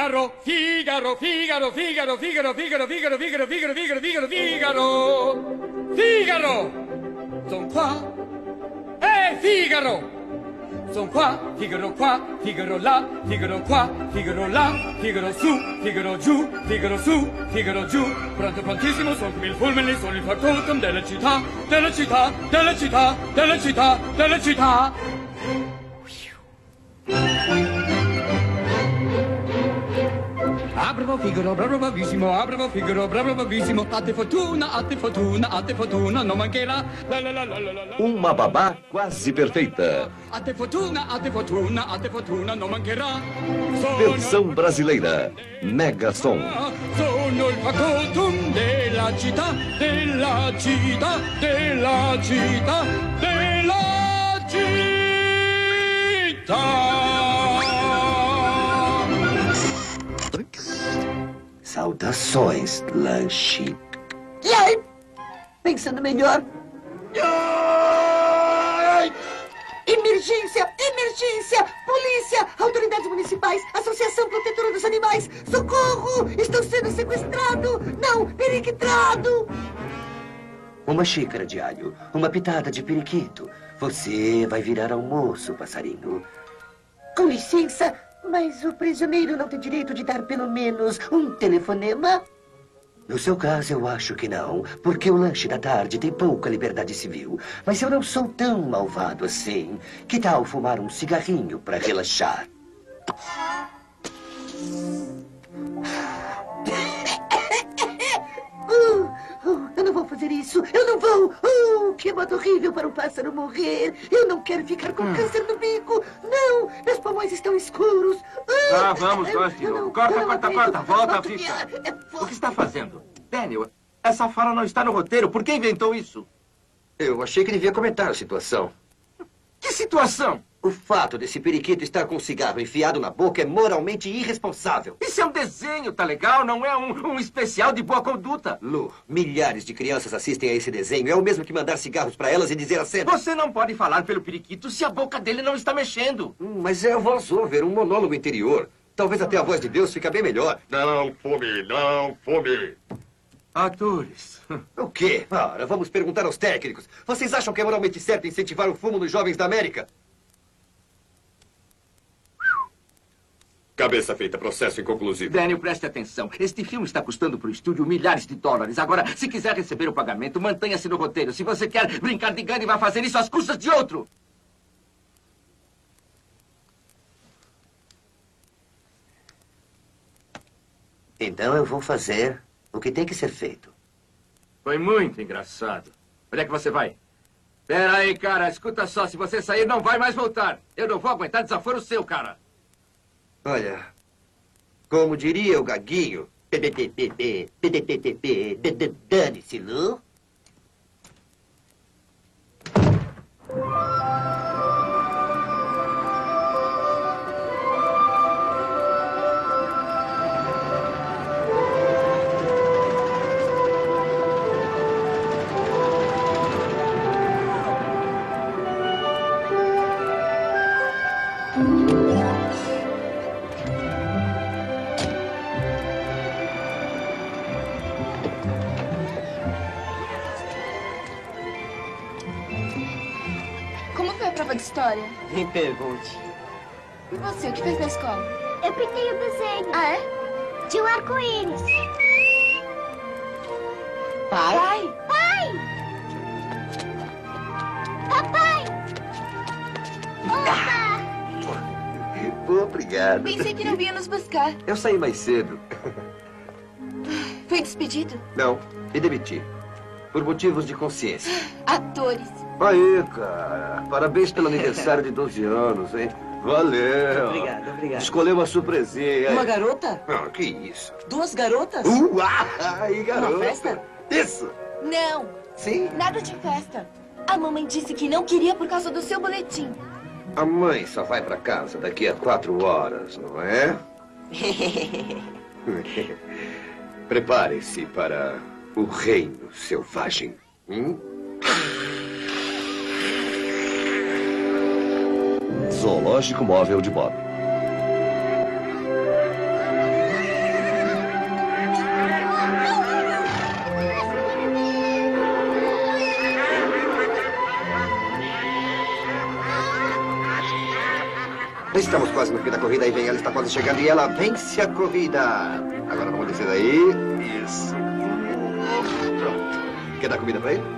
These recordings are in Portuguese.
Figaro, Figaro, Figaro, Figaro, Figaro, Figaro, Figaro, Figaro, Figaro, Figaro, Figaro, Figaro, Figaro. Son qua. Figaro. Son qua, Figaro qua, Figaro là, Figaro qua, Figaro là, Figaro su, Figaro giù, Figaro su, Figaro giù. Pronto, prontissimo, sono come il fulmine, sono il factotum della città, della città, della città, della città, della città. Bravo Figaro, bravo bravissimo, bravo Figaro, bravo bravissimo. A te fortuna, a te fortuna, a te fortuna, non mancherà. Uma babá quase perfeita. A te fortuna, a te fortuna, a te fortuna, non mancherà. Versão brasileira. Mega Som. Sono il factotum della città, della città, della città, della città. Saudações, lanche. E aí? Pensando melhor. Emergência! Emergência! Polícia! Autoridades municipais! Associação Protetora dos Animais! Socorro! Estou sendo sequestrado! Não! Periquitado! Uma xícara de alho, uma pitada de periquito. Você vai virar almoço, passarinho. Com licença, mas o prisioneiro não tem direito de dar pelo menos um telefonema? No seu caso, eu acho que não, porque o lanche da tarde tem pouca liberdade civil. Mas eu não sou tão malvado assim. Que tal fumar um cigarrinho para relaxar? Eu não vou fazer isso. Eu não vou. Que modo horrível para um pássaro morrer. Eu não quero ficar com câncer no bico. Não, meus pulmões estão escuros. Vamos, Dustin. Corta. Volta, fica. O que está fazendo? Daniel, essa fala não está no roteiro. Por que inventou isso? Eu achei que devia comentar a situação. Que situação? O fato desse periquito estar com um cigarro enfiado na boca é moralmente irresponsável. Isso é um desenho, tá legal? Não é um especial de boa conduta. Lu, milhares de crianças assistem a esse desenho. É o mesmo que mandar cigarros para elas e dizer a cena. Você não pode falar pelo periquito se a boca dele não está mexendo. Mas é a voz-over, um monólogo interior. Talvez até a voz de Deus fica bem melhor. Não fume, não fume. Atores. O quê? Ora, vamos perguntar aos técnicos. Vocês acham que é moralmente certo incentivar o fumo nos jovens da América? Cabeça feita, processo inconclusivo. Daniel, preste atenção. Este filme está custando para o estúdio milhares de dólares. Agora, se quiser receber o pagamento, mantenha-se no roteiro. Se você quer brincar de gangue, vai fazer isso às custas de outro. Então eu vou fazer o que tem que ser feito. Foi muito engraçado. Onde é que você vai? Pera aí, cara. Escuta só. Se você sair, não vai mais voltar. Eu não vou aguentar desaforo seu, cara. Olha, como diria o Gaguinho, dane-se, Lu. História. Me pergunte. E você, o que fez na escola? Eu pintei o desenho. Ah, é? De um arco-íris. Pai? Pai! Papai! Opa! Obrigado. Pensei que não vinha nos buscar. Eu saí mais cedo. Foi despedido? Não, me demiti. Por motivos de consciência. Atores. Aí, cara. Parabéns pelo aniversário de 12 anos, hein? Valeu. Obrigado. Escolheu uma surpresinha. Uma garota? Ah, que isso? 2 garotas? Aí, garota. Uma festa? Isso. Não. Sim? Nada de festa. A mamãe disse que não queria por causa do seu boletim. A mãe só vai pra casa daqui a 4 horas, não é? Prepare-se para o reino selvagem. Zoológico Móvel de Bob. Estamos quase no fim da corrida. Aí vem ela, está quase chegando e ela vence a corrida. Agora vamos descer daí. Isso. Pronto. Quer dar comida pra ele?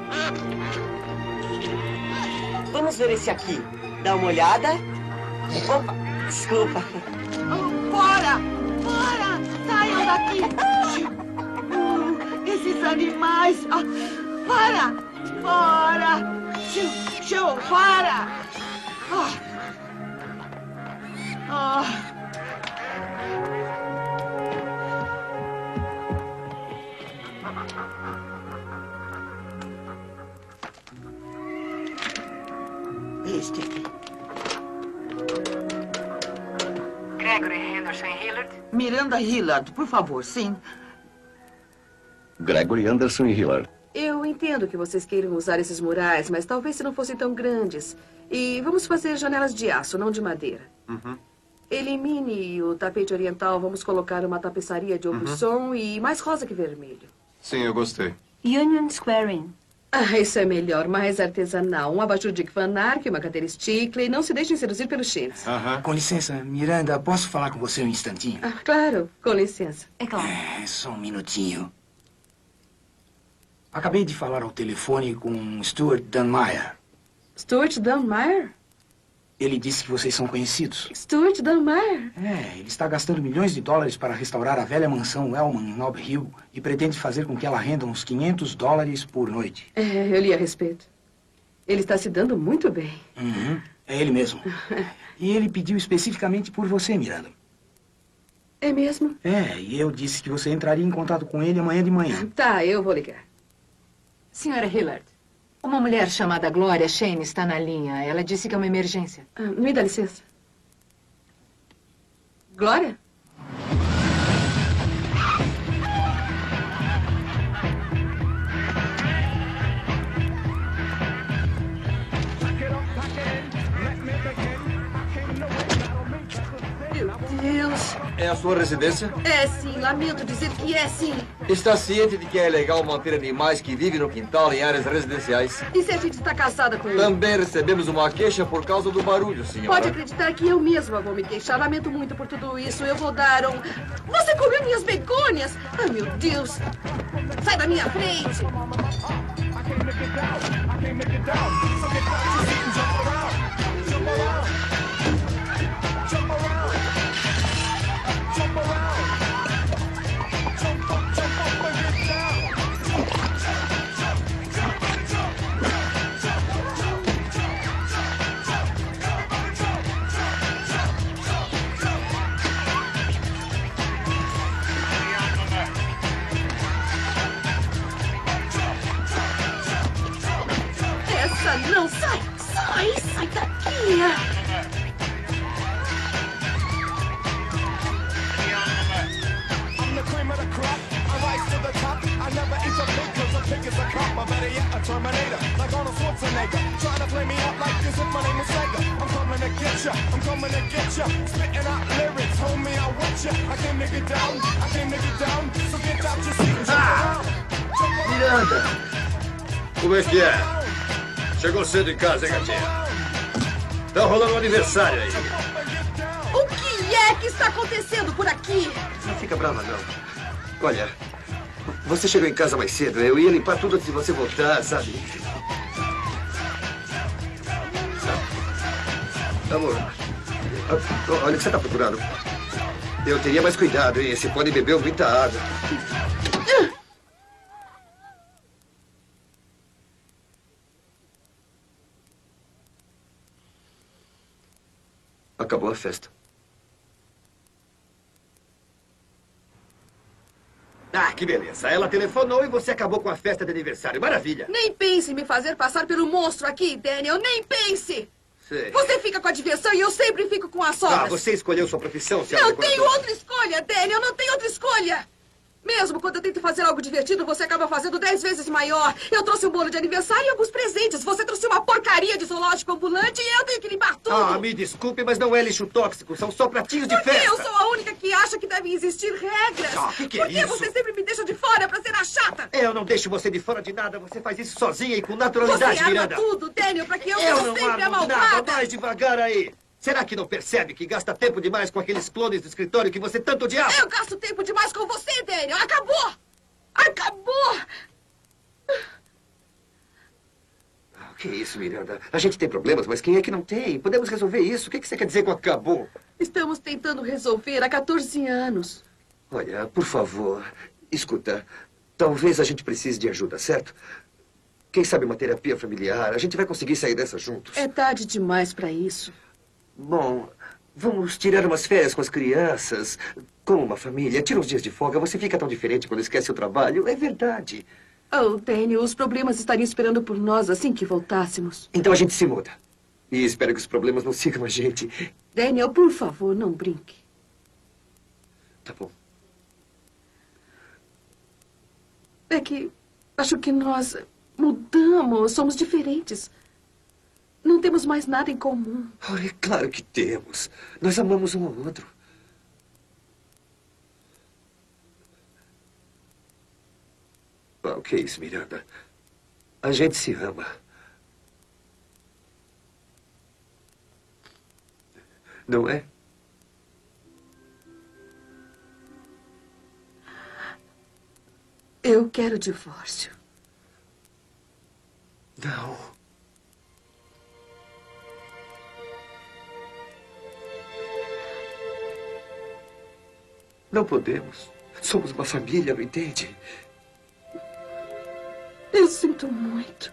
Vamos ver esse aqui. Dá uma olhada. Opa, desculpa. Fora! Fora! Saiam daqui! Esses animais! Fora! Fora! Show! Fora! Este aqui. Gregory Henderson Hillard? Miranda Hillard, por favor, sim. Gregory Anderson e Hillard. Eu entendo que vocês queiram usar esses murais, mas talvez se não fossem tão grandes. E vamos fazer janelas de aço, não de madeira. Elimine o tapete oriental, vamos colocar uma tapeçaria de opção e mais rosa que vermelho. Sim, eu gostei. Union Squaring. Ah, isso é melhor, mais artesanal. Um abajur de Van Ark, uma cadeira Stickley. Não se deixem seduzir pelos cheiros. Com licença, Miranda, posso falar com você um instantinho? Ah, claro, com licença. É claro. Só um minutinho. Acabei de falar ao telefone com Stuart Dunmeyer. Stuart Dunmeyer? Ele disse que vocês são conhecidos. Stuart Dunmeyer? Ele está gastando milhões de dólares para restaurar a velha mansão Wellman em Nob Hill e pretende fazer com que ela renda uns $500 por noite. Eu li a respeito. Ele está se dando muito bem. É ele mesmo. E ele pediu especificamente por você, Miranda. É mesmo? E eu disse que você entraria em contato com ele amanhã de manhã. Tá, eu vou ligar. Senhora Hillard, uma mulher chamada Gloria Shane está na linha. Ela disse que é uma emergência. Me dá licença. Glória? Meu Deus. É a sua residência? É sim, lamento dizer que é sim. Está ciente de que é ilegal manter animais que vivem no quintal em áreas residenciais? E se a gente está casada com ele? Também recebemos uma queixa por causa do barulho, senhora. Pode acreditar que eu mesma vou me queixar. Lamento muito por tudo isso. Eu vou dar um... Você comeu minhas begônias? Ai, meu Deus. Sai da minha frente. Essa não, sai daqui. Miranda! Como é que é? Chegou cedo em casa, hein, gatinha? Tá rolando um aniversário aí. O que é que está acontecendo por aqui? Não fica brava, não. Olha, você chegou em casa mais cedo. Eu ia limpar tudo antes de você voltar, sabe? Amor, olha o que você está procurando. Eu teria mais cuidado, hein? Você pode beber muita água. Acabou a festa. Ah, que beleza. Ela telefonou e você acabou com a festa de aniversário. Maravilha. Nem pense em me fazer passar pelo monstro aqui, Daniel. Nem pense. Sei. Você fica com a diversão e eu sempre fico com as sobras. Você escolheu sua profissão, senhora. Não tenho outra escolha, Daniel. Não tenho outra escolha. Mesmo quando eu tento fazer algo divertido, você acaba fazendo 10 vezes maior. Eu trouxe um bolo de aniversário e alguns presentes. Você trouxe uma porcaria de zoológico ambulante e eu tenho que limpar tudo. Ah, me desculpe, mas não é lixo tóxico. São só pratinhos de Porque festa. eu sou a única que acha que devem existir regras. Ah, que é Por que isso? você sempre me deixa de fora pra ser a chata? Eu não deixo você de fora de nada. Você faz isso sozinha e com naturalidade, Você arma Miranda. tudo, Daniel, pra que eu Eu seja não sempre a armo malvada. nada. Mais devagar aí. Será que não percebe que gasta tempo demais com aqueles clones do escritório que você tanto odiava? Eu gasto tempo demais com você, Daniel. Acabou! Acabou! O que é isso, Miranda? A gente tem problemas, mas quem é que não tem? Podemos resolver isso. O que você quer dizer com acabou? Estamos tentando resolver há 14 anos. Olha, por favor, escuta. Talvez a gente precise de ajuda, certo? Quem sabe uma terapia familiar? A gente vai conseguir sair dessa juntos. É tarde demais para isso. Bom, vamos tirar umas férias com as crianças. Como uma família. Tira uns dias de folga. Você fica tão diferente quando esquece o trabalho. É verdade. Oh, Daniel, os problemas estariam esperando por nós assim que voltássemos. Então a gente se muda. E espero que os problemas não sigam a gente. Daniel, por favor, não brinque. Tá bom. É que acho que nós mudamos, somos diferentes. Não temos mais nada em comum. Oh, é claro que temos. Nós amamos um ao outro. O que é isso, Miranda? A gente se ama. Não é? Eu quero divórcio. Não. Não podemos. Somos uma família, não entende? Eu sinto muito.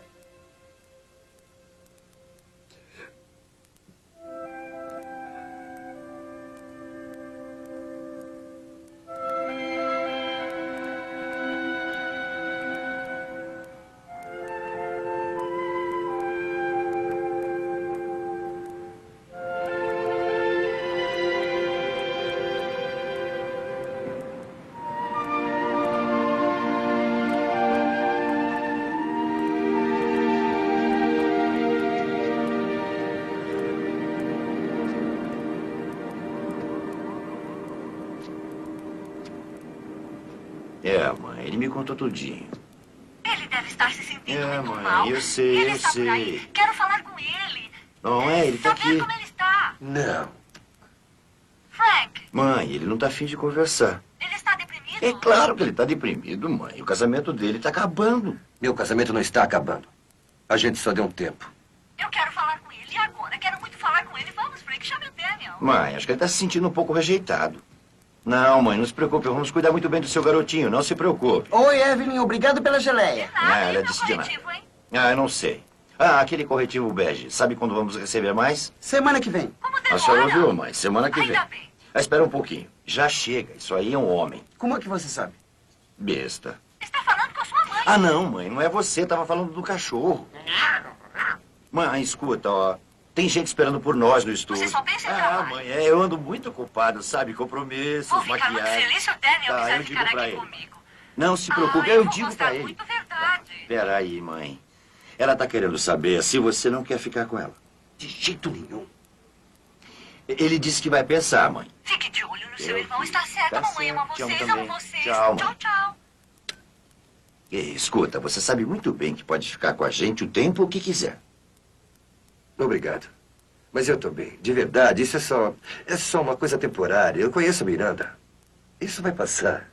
Mãe, ele me contou tudinho. Ele deve estar se sentindo muito mal. Mãe, eu sei, ele eu está sei. Por aí. Quero falar com ele. Não é? Ele tá Saber aqui. como ele está. Não. Frank, Mãe, ele não tá afim de conversar. ele está deprimido? É claro que ele tá deprimido, mãe. O casamento dele tá acabando. Meu casamento não está acabando. A gente só deu um tempo. Eu quero falar com ele. E agora? Quero muito falar com ele. Vamos, Frank. Chame o Daniel. Mãe, acho que ele tá se sentindo um pouco rejeitado. Não, mãe, não se preocupe. Vamos cuidar muito bem do seu garotinho. Não se preocupe. Oi, Evelyn. Obrigado pela geleia. Ela disse de nada. Eu não sei. Aquele corretivo bege. Sabe quando vamos receber mais? Semana que vem. A senhora ouviu, mãe? Semana que vem. Espera um pouquinho. Já chega. Isso aí é um homem. Como é que você sabe? Besta. Está falando com a sua mãe. Não, mãe. Não é você. Tava falando do cachorro. Mãe, escuta, ó. Tem gente esperando por nós no estúdio. Você só pensa em trabalho. Mãe, eu ando muito ocupado, sabe? Compromissos, Vou ficar muito maquiagem. feliz se o Daniel quiser eu digo ficar pra aqui ele. comigo. Não se preocupe, eu eu vou digo mostrar pra ele. muito verdade. Peraí, mãe. Ela tá querendo saber se você não quer ficar com ela. De jeito nenhum. Ele disse que vai pensar, mãe. Fique de olho no seu Eu irmão. vi. Está certo. Tá A mamãe ama certo. Te amo vocês. também. Amo vocês. Tchau, mãe. Tchau, tchau. Ei, escuta, você sabe muito bem que pode ficar com a gente o tempo que quiser. Obrigado. Mas eu tô bem. De verdade, isso é só uma coisa temporária. Eu conheço a Miranda. Isso vai passar.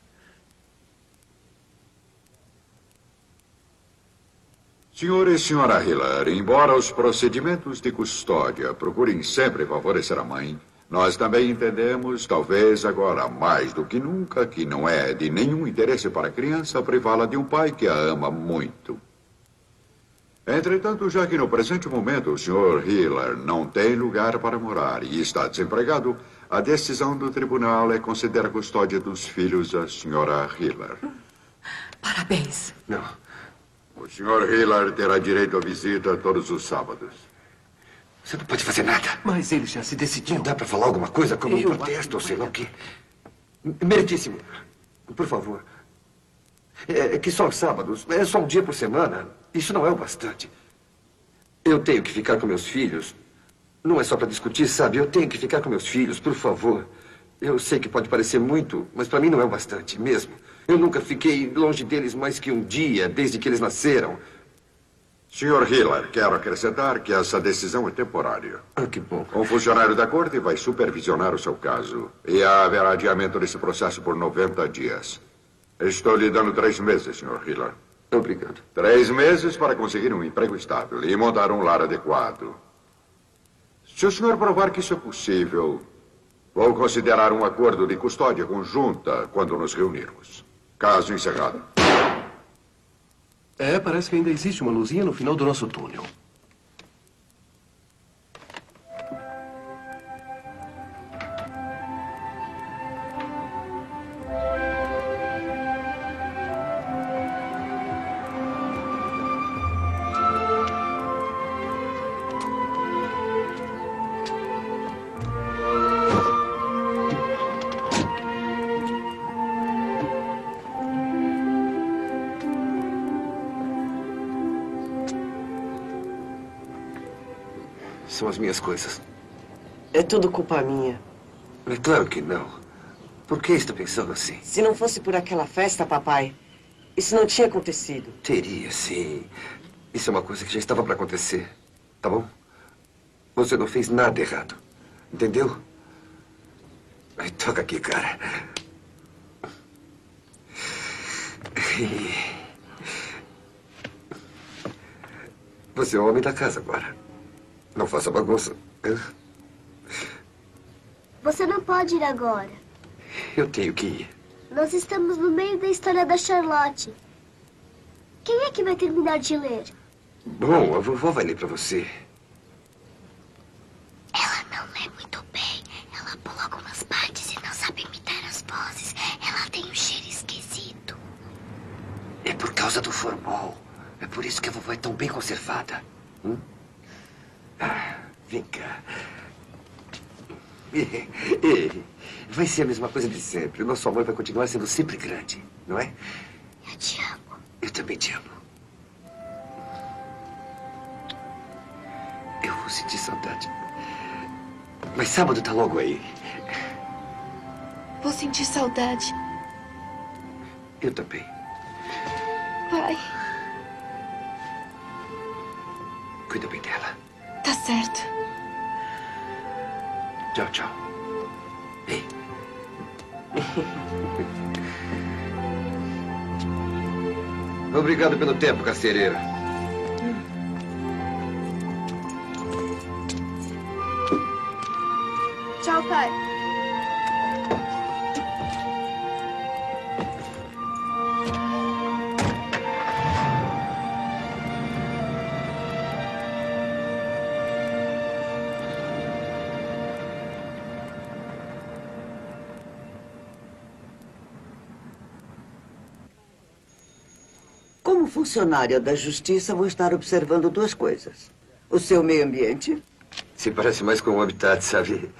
Senhor e senhora Hiller, embora os procedimentos de custódia procurem sempre favorecer a mãe, nós também entendemos, talvez agora mais do que nunca, que não é de nenhum interesse para a criança privá-la de um pai que a ama muito. Entretanto, já que no presente momento o Sr. Hiller não tem lugar para morar e está desempregado, a decisão do tribunal é conceder a custódia dos filhos à Sra. Hiller. Parabéns. Não. O Sr. Hiller terá direito à visita todos os sábados. Você não pode fazer nada. Mas ele já se decidiu. Não dá para falar alguma coisa como um protesto ou sei lá o quê. Meritíssimo. Por favor. É que só aos sábados, é só um dia por semana. Isso não é o bastante. Eu tenho que ficar com meus filhos. Não é só para discutir, sabe? Eu tenho que ficar com meus filhos, por favor. Eu sei que pode parecer muito, mas para mim não é o bastante, mesmo. Eu nunca fiquei longe deles mais que um dia, desde que eles nasceram. Sr. Hiller, quero acrescentar que essa decisão é temporária. Que bom. Um funcionário da corte vai supervisionar o seu caso. E haverá adiamento desse processo por 90 dias. Estou lhe dando 3 meses, Sr. Hiller. Obrigado. 3 meses para conseguir um emprego estável e montar um lar adequado. Se o senhor provar que isso é possível, vou considerar um acordo de custódia conjunta quando nos reunirmos. Caso encerrado. Parece que ainda existe uma luzinha no final do nosso túnel. São as minhas coisas. É tudo culpa minha. É claro que não. Por que está pensando assim? Se não fosse por aquela festa, papai, isso não tinha acontecido. Teria, sim. Isso é uma coisa que já estava para acontecer. Tá bom? Você não fez nada errado. Entendeu? Ai, toca aqui, cara. Você é o homem da casa agora. Não faça bagunça. Você não pode ir agora. Eu tenho que ir. Nós estamos no meio da história da Charlotte. Quem é que vai terminar de ler? Bom, a vovó vai ler para você. Ela não lê muito bem. Ela pula algumas partes e não sabe imitar as vozes. Ela tem um cheiro esquisito. É por causa do formol. É por isso que a vovó é tão bem conservada. Vem cá. Vai ser a mesma coisa de sempre. Nossa mãe vai continuar sendo sempre grande, não é? Eu te amo. Eu também te amo. Eu vou sentir saudade. Mas sábado tá logo aí. Vou sentir saudade. Eu também. Pai, Cuida bem dela. tá certo. Tchau, tchau. Ei. Obrigado pelo tempo, carcereira. Tchau, pai. Como funcionária da justiça, vou estar observando 2 coisas. O seu meio ambiente. Se parece mais com um habitat, sabe?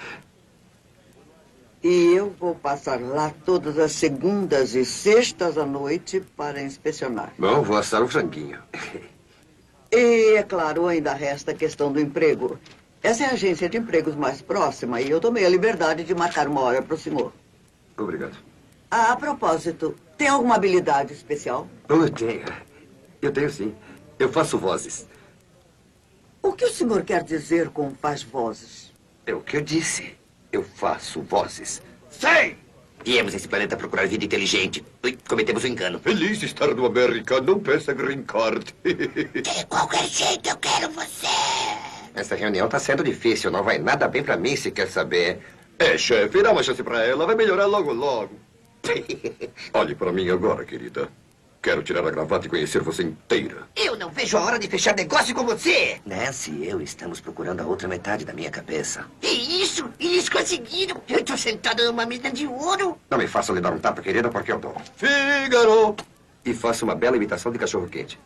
E eu vou passar lá todas as segundas e sextas à noite para inspecionar. Bom, vou assar um franguinho. E, é claro, ainda resta a questão do emprego. Essa é a agência de empregos mais próxima e eu tomei a liberdade de marcar uma hora para o senhor. Obrigado. A propósito, tem alguma habilidade especial? Eu tenho. Eu tenho, sim. Eu faço vozes. O que o senhor quer dizer com faz vozes? É o que eu disse. Eu faço vozes. Sei! Viemos esse planeta procurar vida inteligente. Cometemos um engano. Feliz de estar no América. Não peça green card. De qualquer jeito, eu quero você. Essa reunião está sendo difícil. Não vai nada bem para mim, se quer saber. Chefe, dá uma chance para ela. Vai melhorar logo, logo. Olhe para mim agora, querida. Quero tirar a gravata e conhecer você inteira. Eu não vejo a hora de fechar negócio com você. Nancy e eu estamos procurando a outra metade da minha cabeça. Que isso? Eles conseguiram. Eu estou sentado numa mina de ouro. Não me faça lhe dar um tapa, querida, porque eu dou. Fígaro! E faça uma bela imitação de cachorro-quente.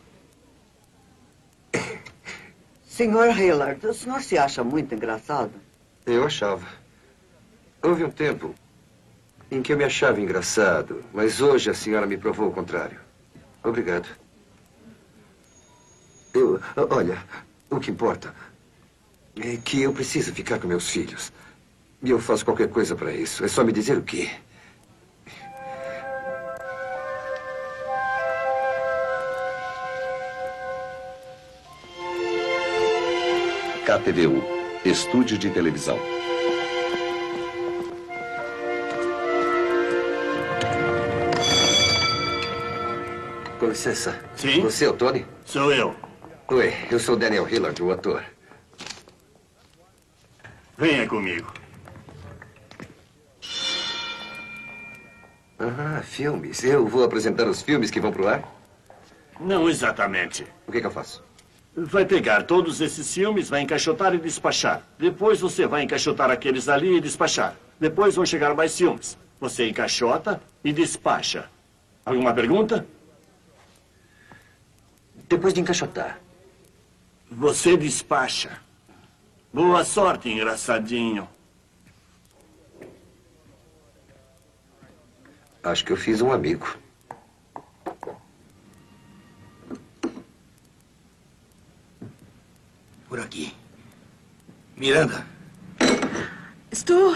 Senhor Hillard, o senhor se acha muito engraçado? Eu achava. Houve um tempo em que eu me achava engraçado, mas hoje a senhora me provou o contrário. Obrigado. Olha, o que importa é que eu preciso ficar com meus filhos. E eu faço qualquer coisa para isso. É só me dizer o quê. KTVU, Estúdio de Televisão. Com licença. Sim? Você é o Tony? Sou eu. Oi, eu sou o Daniel Hillard, o ator. Venha comigo. Ah, filmes. Eu vou apresentar os filmes que vão pro ar? Não exatamente. O que eu faço? Vai pegar todos esses filmes, vai encaixotar e despachar. Depois você vai encaixotar aqueles ali e despachar. Depois vão chegar mais filmes. Você encaixota e despacha. Alguma pergunta? Depois de encaixotar. Você despacha. Boa sorte, engraçadinho. Acho que eu fiz um amigo. Por aqui. Miranda. Estou...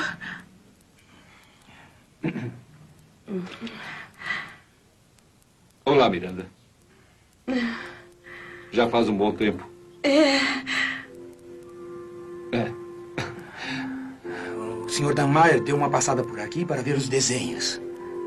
Olá, Miranda. Já faz um bom tempo. O Sr. Dunmire deu uma passada por aqui para ver os desenhos.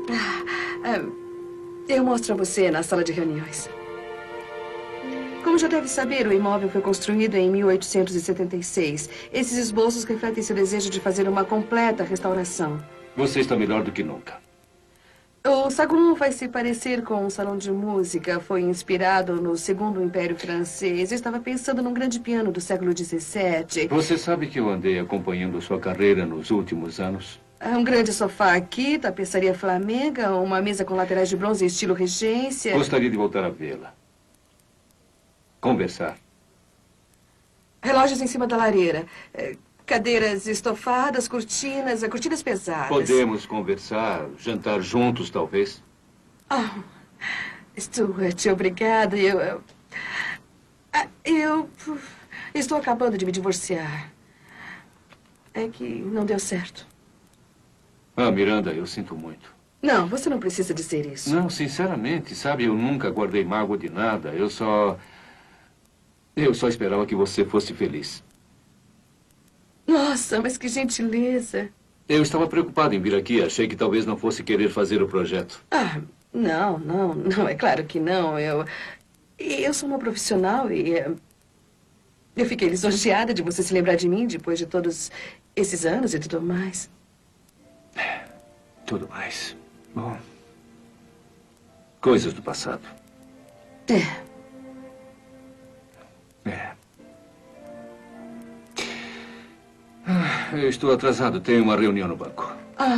Eu mostro a você na sala de reuniões. Como já deve saber, o imóvel foi construído em 1876. Esses esboços refletem seu desejo de fazer uma completa restauração. Você está melhor do que nunca. O Sagunt vai se parecer com um salão de música. Foi inspirado no Segundo Império Francês. Eu estava pensando num grande piano do século XVII. Você sabe que eu andei acompanhando sua carreira nos últimos anos? Um grande sofá aqui, tapeçaria flamenga, uma mesa com laterais de bronze em estilo regência. Gostaria de voltar a vê-la. Conversar. Relógios em cima da lareira. Cadeiras estofadas, cortinas pesadas. Podemos conversar, jantar juntos, talvez. Stuart, obrigada. Eu estou acabando de me divorciar. É que não deu certo. Miranda, eu sinto muito. Não, você não precisa dizer isso. Não, sinceramente, sabe, eu nunca guardei mágoa de nada. Eu só esperava que você fosse feliz. Nossa, mas que gentileza. Eu estava preocupado em vir aqui. Achei que talvez não fosse querer fazer o projeto. Não, é claro que não. Eu sou uma profissional e eu fiquei lisonjeada de você se lembrar de mim depois de todos esses anos e tudo mais. Tudo mais. Bom, coisas do passado. Eu estou atrasado. Tenho uma reunião no banco.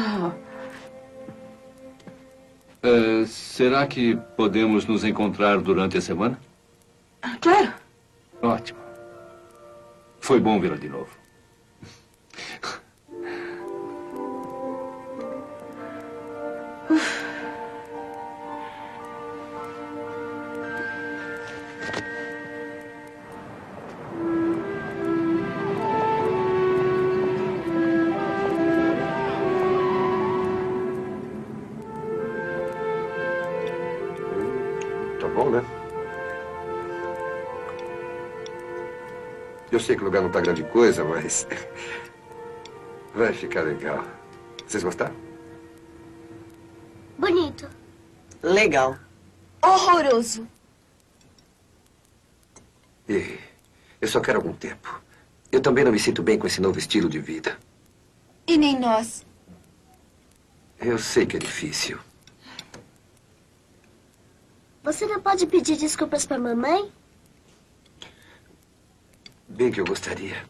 Será que podemos nos encontrar durante a semana? Claro. Ótimo. Foi bom vê-la de novo. Eu sei que o lugar não está grande coisa, mas vai ficar legal. Vocês gostaram? Bonito. Legal. Horroroso. E eu só quero algum tempo. Eu também não me sinto bem com esse novo estilo de vida. E nem nós. Eu sei que é difícil. Você não pode pedir desculpas pra mamãe? Bem que eu gostaria.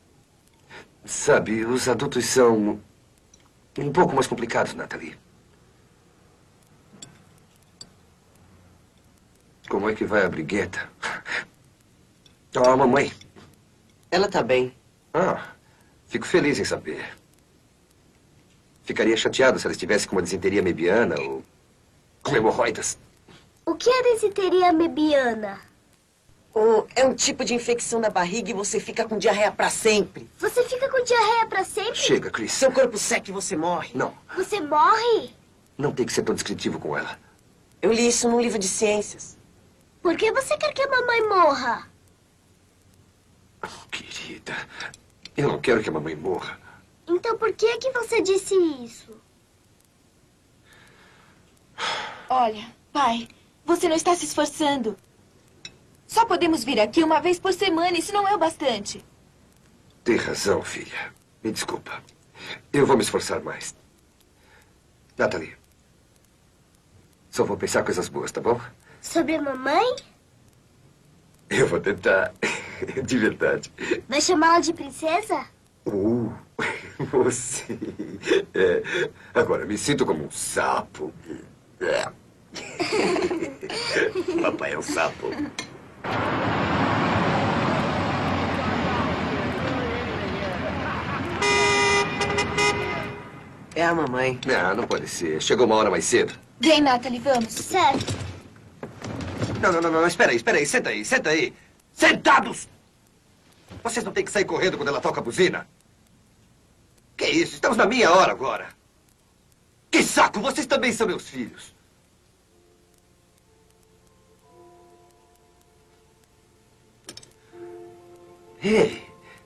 Sabe, os adultos são um pouco mais complicados, Natalie. Como é que vai a brigueta? Mamãe. Ela tá bem. Fico feliz em saber. Ficaria chateado se ela estivesse com uma disenteria mebiana ou com hemorroidas. O que é disenteria mebiana? É um tipo de infecção na barriga e você fica com diarreia pra sempre. Você fica com diarreia pra sempre? Chega, Chris. Seu corpo seca e você morre. Não. Você morre? Não tem que ser tão descritivo com ela. Eu li isso num livro de ciências. Por que você quer que a mamãe morra? Querida. Rita. Eu não quero que a mamãe morra. Então por que você disse isso? Olha, pai, você não está se esforçando. Só podemos vir aqui uma vez por semana, isso não é o bastante. Tem razão, filha. Me desculpa. Eu vou me esforçar mais. Natalie, só vou pensar coisas boas, tá bom? Sobre a mamãe? Eu vou tentar. De verdade. Vai chamá-la de princesa? Você. Agora me sinto como um sapo. Papai é um sapo. É a mamãe. Não pode ser. Chegou uma hora mais cedo. Vem, Natalie, vamos. Certo. Não. Espera aí. Senta aí. Sentados! Vocês não têm que sair correndo quando ela toca a buzina. Que isso? Estamos na minha hora agora. Que saco! Vocês também são meus filhos. Ei!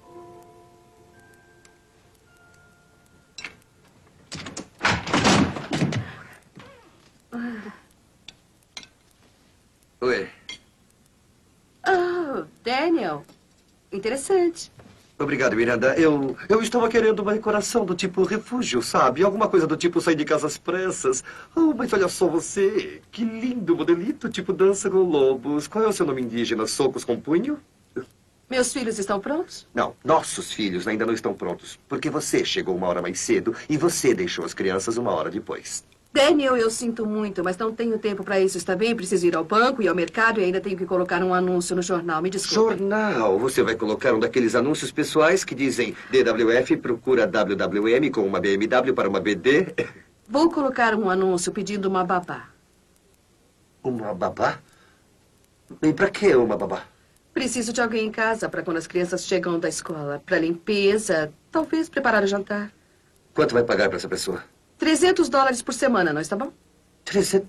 Oi. Oh, Daniel. Interessante. Obrigado, Miranda. Eu estava querendo uma decoração do tipo refúgio, sabe? Alguma coisa do tipo sair de casa às pressas. Oh, mas olha só você. Que lindo modelito, tipo dança com lobos. Qual é o seu nome indígena? Socos com punho? Meus filhos estão prontos? Não, nossos filhos ainda não estão prontos. Porque você chegou uma hora mais cedo e você deixou as crianças uma hora depois. Daniel, eu sinto muito, mas não tenho tempo para isso, está bem? Preciso ir ao banco e ao mercado e ainda tenho que colocar um anúncio no jornal. Me desculpe. Jornal? Você vai colocar um daqueles anúncios pessoais que dizem DWF procura WWM com uma BMW para uma BD? Vou colocar um anúncio pedindo uma babá. Uma babá? E para que uma babá? Preciso de alguém em casa para quando as crianças chegam da escola. Para limpeza, talvez preparar o jantar. Quanto vai pagar para essa pessoa? $300 por semana, não está bom? 300?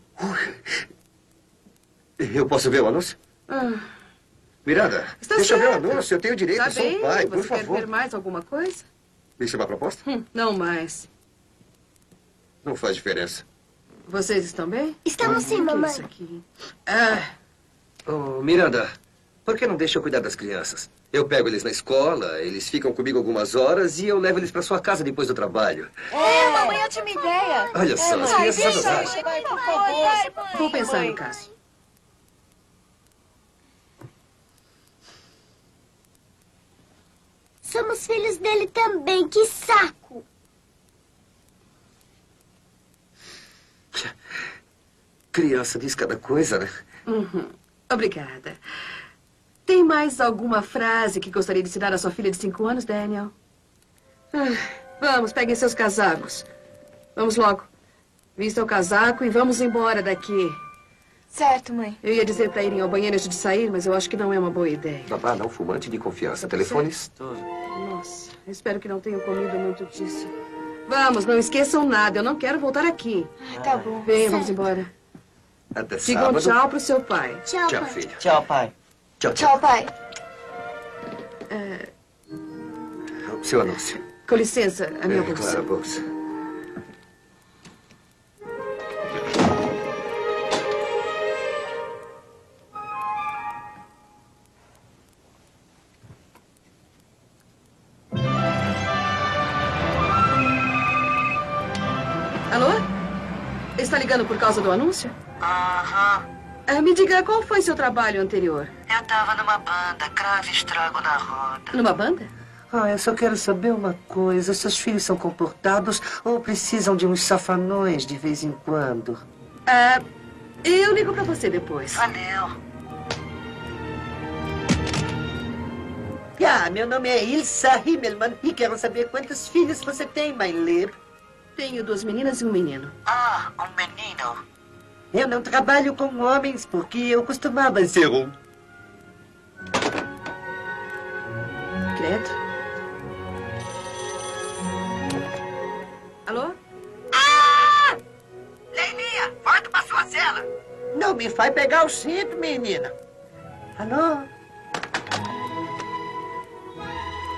Eu posso ver o anúncio? Miranda, deixa eu ver o anúncio. Eu tenho direito, Tá eu sou bem, o pai, por você quer favor. ver mais alguma coisa? Isso é uma proposta? Não mais. Não faz diferença. Vocês estão bem? Estamos sim, O que é mamãe. isso aqui? Oh, Miranda, por que não deixa eu cuidar das crianças? Eu pego eles na escola, eles ficam comigo algumas horas e eu levo eles para sua casa depois do trabalho. Mamãe, ótima ideia. Olha só, as crianças adoraram. Vai, por favor. Vou pensar no caso. Somos filhos dele também. Que saco! Criança diz cada coisa, né? Obrigada. Tem mais alguma frase que gostaria de ensinar à sua filha de 5 anos, Daniel? Vamos, peguem seus casacos. Vamos logo. Vista o casaco e vamos embora daqui. Certo, mãe. Eu ia dizer para irem ao banheiro antes de sair, mas eu acho que não é uma boa ideia. Babá não fumante de confiança. Telefones? Nossa, espero que não tenham comido muito disso. Vamos, não esqueçam nada. Eu não quero voltar aqui. Tá bom. Venha, vamos embora. Até Digam sábado. tchau pro seu pai. Tchau, Tchau, pai. filha. Tchau, pai. Tchau, Tchau, pai. Seu anúncio. Com licença, a minha bolsa. Claro, a bolsa. Alô? Está ligando por causa do anúncio? Aham. Me diga, qual foi seu trabalho anterior? Eu tava numa banda, cravo e estrago na roda. Numa banda? Eu só quero saber uma coisa. Seus filhos são comportados ou precisam de uns safanões de vez em quando? Eu ligo pra você depois. Valeu. Meu nome é Ilsa Himmelmann e quero saber quantos filhos você tem, my lib. Tenho 2 meninas e um menino. Um menino. Eu não trabalho com homens porque eu costumava ser um. Credo. Alô? Leilinha, volta pra sua cela. Não me faz pegar o cinto, menina. Alô?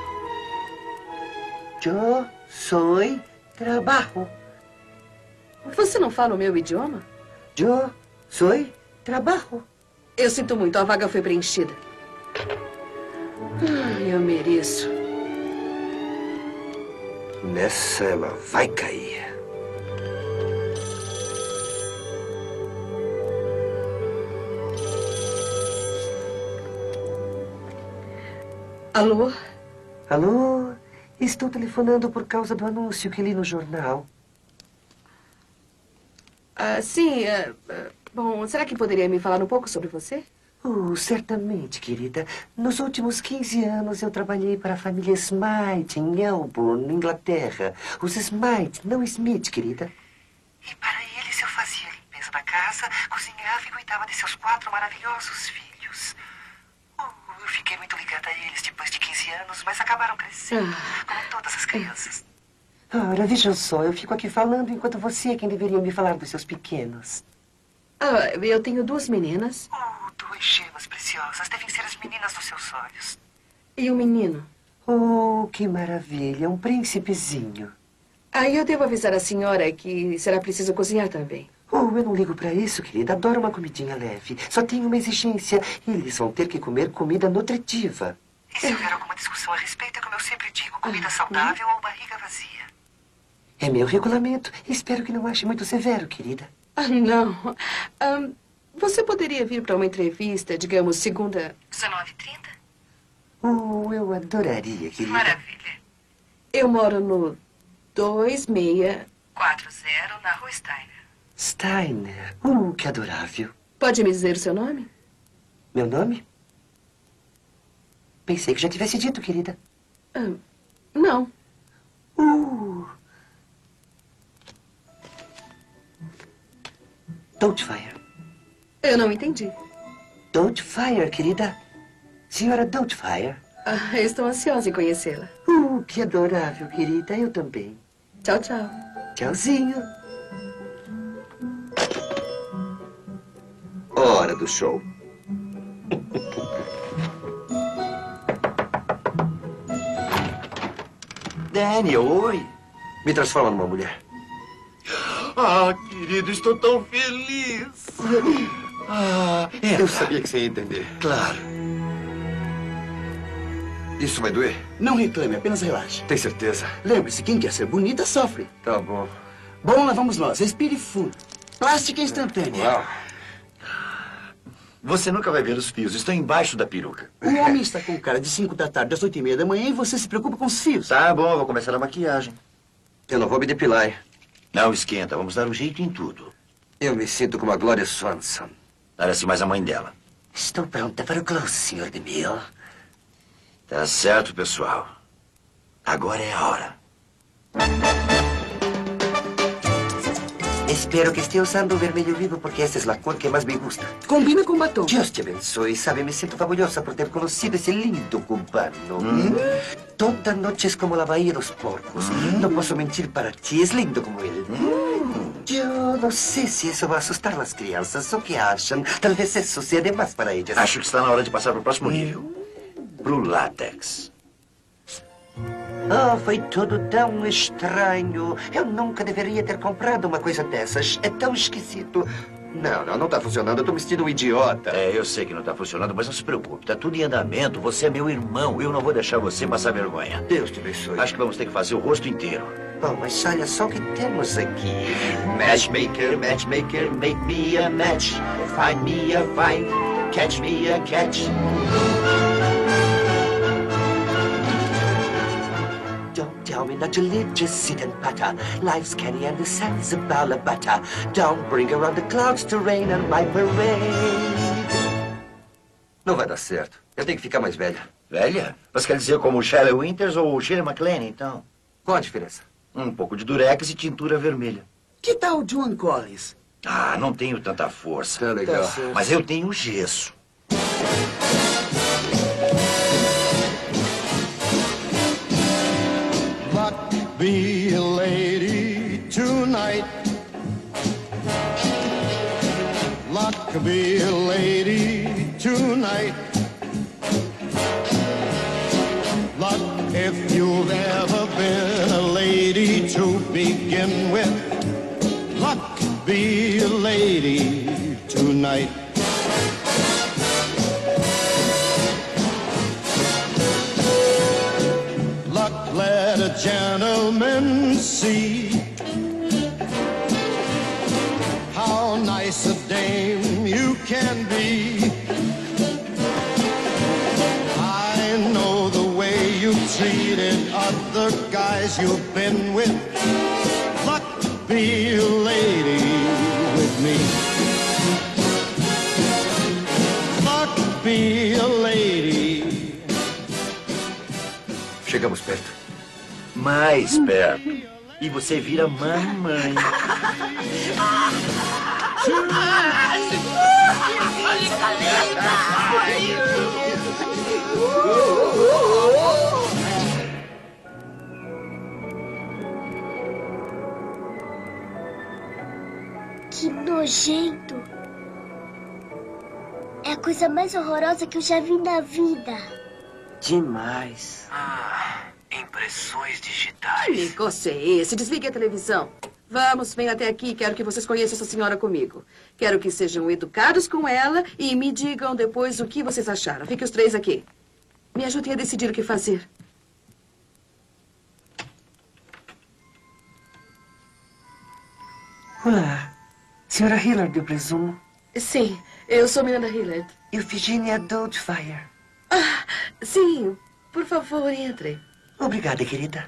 Eu sou trabalho. Você não fala o meu idioma? Eu sou trabalho. Eu sinto muito, a vaga foi preenchida. Eu mereço. Nessa ela vai cair. Alô? Alô? Estou telefonando por causa do anúncio que li no jornal. Sim, bom, será que poderia me falar um pouco sobre você? Certamente, querida. Nos últimos 15 anos eu trabalhei para a família Smythe em Elburn, Inglaterra. Os Smythe, não Smith, querida. E para eles eu fazia a limpeza da casa, cozinhava e cuidava de seus 4 maravilhosos filhos. Eu fiquei muito ligada a eles depois de 15 anos, mas acabaram crescendo, como todas as crianças. Ora, veja só, eu fico aqui falando enquanto você é quem deveria me falar dos seus pequenos. Eu tenho 2 meninas. 2 gemas preciosas. Devem ser as meninas dos seus olhos. E um menino. Que maravilha. Um príncipezinho. Eu devo avisar a senhora que será preciso cozinhar também. Eu não ligo pra isso, querida. Adoro uma comidinha leve. Só tenho uma exigência. Eles vão ter que comer comida nutritiva. E se houver alguma discussão a respeito, é como eu sempre digo, comida saudável ou barriga vazia. É meu regulamento. Espero que não ache muito severo, querida. Não. Você poderia vir para uma entrevista, digamos, segunda... 19h30? Eu adoraria, querida. Maravilha. Eu moro no 2640 na Rua Steiner. Steiner. Que adorável. Pode me dizer o seu nome? Meu nome? Pensei que já tivesse dito, querida. Não. Doubtfire. Eu não entendi. Doubtfire, querida. Senhora Doubtfire. Estou ansiosa em conhecê-la. Que adorável, querida. Eu também. Tchau, tchau. Tchauzinho. Hora do show. Daniel, oi. Me transforma numa mulher. Querido, estou tão feliz. Eu sabia que você ia entender. Claro. Isso vai doer? Não reclame, apenas relaxe. Tem certeza? Lembre-se, quem quer ser bonita sofre. Tá bom. Bom, lá vamos nós. Respire fundo. Plástica instantânea. Uau. Você nunca vai ver os fios. Estão embaixo da peruca. O homem está com cara de 5 da tarde às 8h30 da manhã e você se preocupa com os fios. Tá bom, eu vou começar a maquiagem. Eu não vou me depilar. Não esquenta, vamos dar um jeito em tudo. Eu me sinto como a Gloria Swanson. Parece mais a mãe dela. Estou pronta para o close, Sr. DeMille. Tá certo, pessoal. Agora é a hora. Espero que esté usando o vermelho vivo, porque essa é a cor que mais me gusta. Combina com batom. Deus te abençoe. Sabe, me sinto fabulosa por ter conhecido esse lindo cubano. Toda noche es como la Bahía de los Porcos. No posso mentir para ti, es lindo como ele. Eu não sei se isso vai assustar as crianças. O que acham? Talvez isso seja demais para eles. Acho que está na hora de passar para o próximo nível. Pro látex. Foi tudo tão estranho. Eu nunca deveria ter comprado uma coisa dessas. É tão esquisito. Não está funcionando. Eu tô me sentindo um idiota. Eu sei que não está funcionando, mas não se preocupe. Tá tudo em andamento. Você é meu irmão. Eu não vou deixar você passar vergonha. Deus te abençoe. Acho que vamos ter que fazer o rosto inteiro. Mas olha só o que temos aqui. Matchmaker, matchmaker, make me a match. Find me a find, catch me a catch. Don't tell me not to live, just sit and putter. Life's candy and the sun is a bowl of butter. Don't bring around the clouds to rain on my parade. Não vai dar certo. Eu tenho que ficar mais velha. Velha? Você quer dizer como o Shelley Winters ou o Shirley MacLaine, então? Qual a diferença? Um pouco de durex e tintura vermelha. Que tal Joan Collins? Não tenho tanta força. Tá legal. Mas eu tenho gesso. Be a lady tonight. Luck be a lady tonight. Luck if you've ever been to begin with. Luck be a lady tonight. Luck let a gentleman see how nice a dame you can be. I know the way you've treated other guys you've been with. Luck be a lady with me. Luck be a lady. Chegamos perto. Mais perto. E você vira mamãe. Que nojento. É a coisa mais horrorosa que eu já vi na vida. Demais. Impressões digitais. Que negócio é esse? Desligue a televisão. Vamos, venham até aqui. Quero que vocês conheçam essa senhora comigo. Quero que sejam educados com ela e me digam depois o que vocês acharam. Fiquem os três aqui. Me ajudem a decidir o que fazer. Olá. Senhora Hillard, eu presumo? Sim, eu sou Miranda Hillard. Eugenia Doubtfire. Ah, sim. Por favor, entre. Obrigada, querida.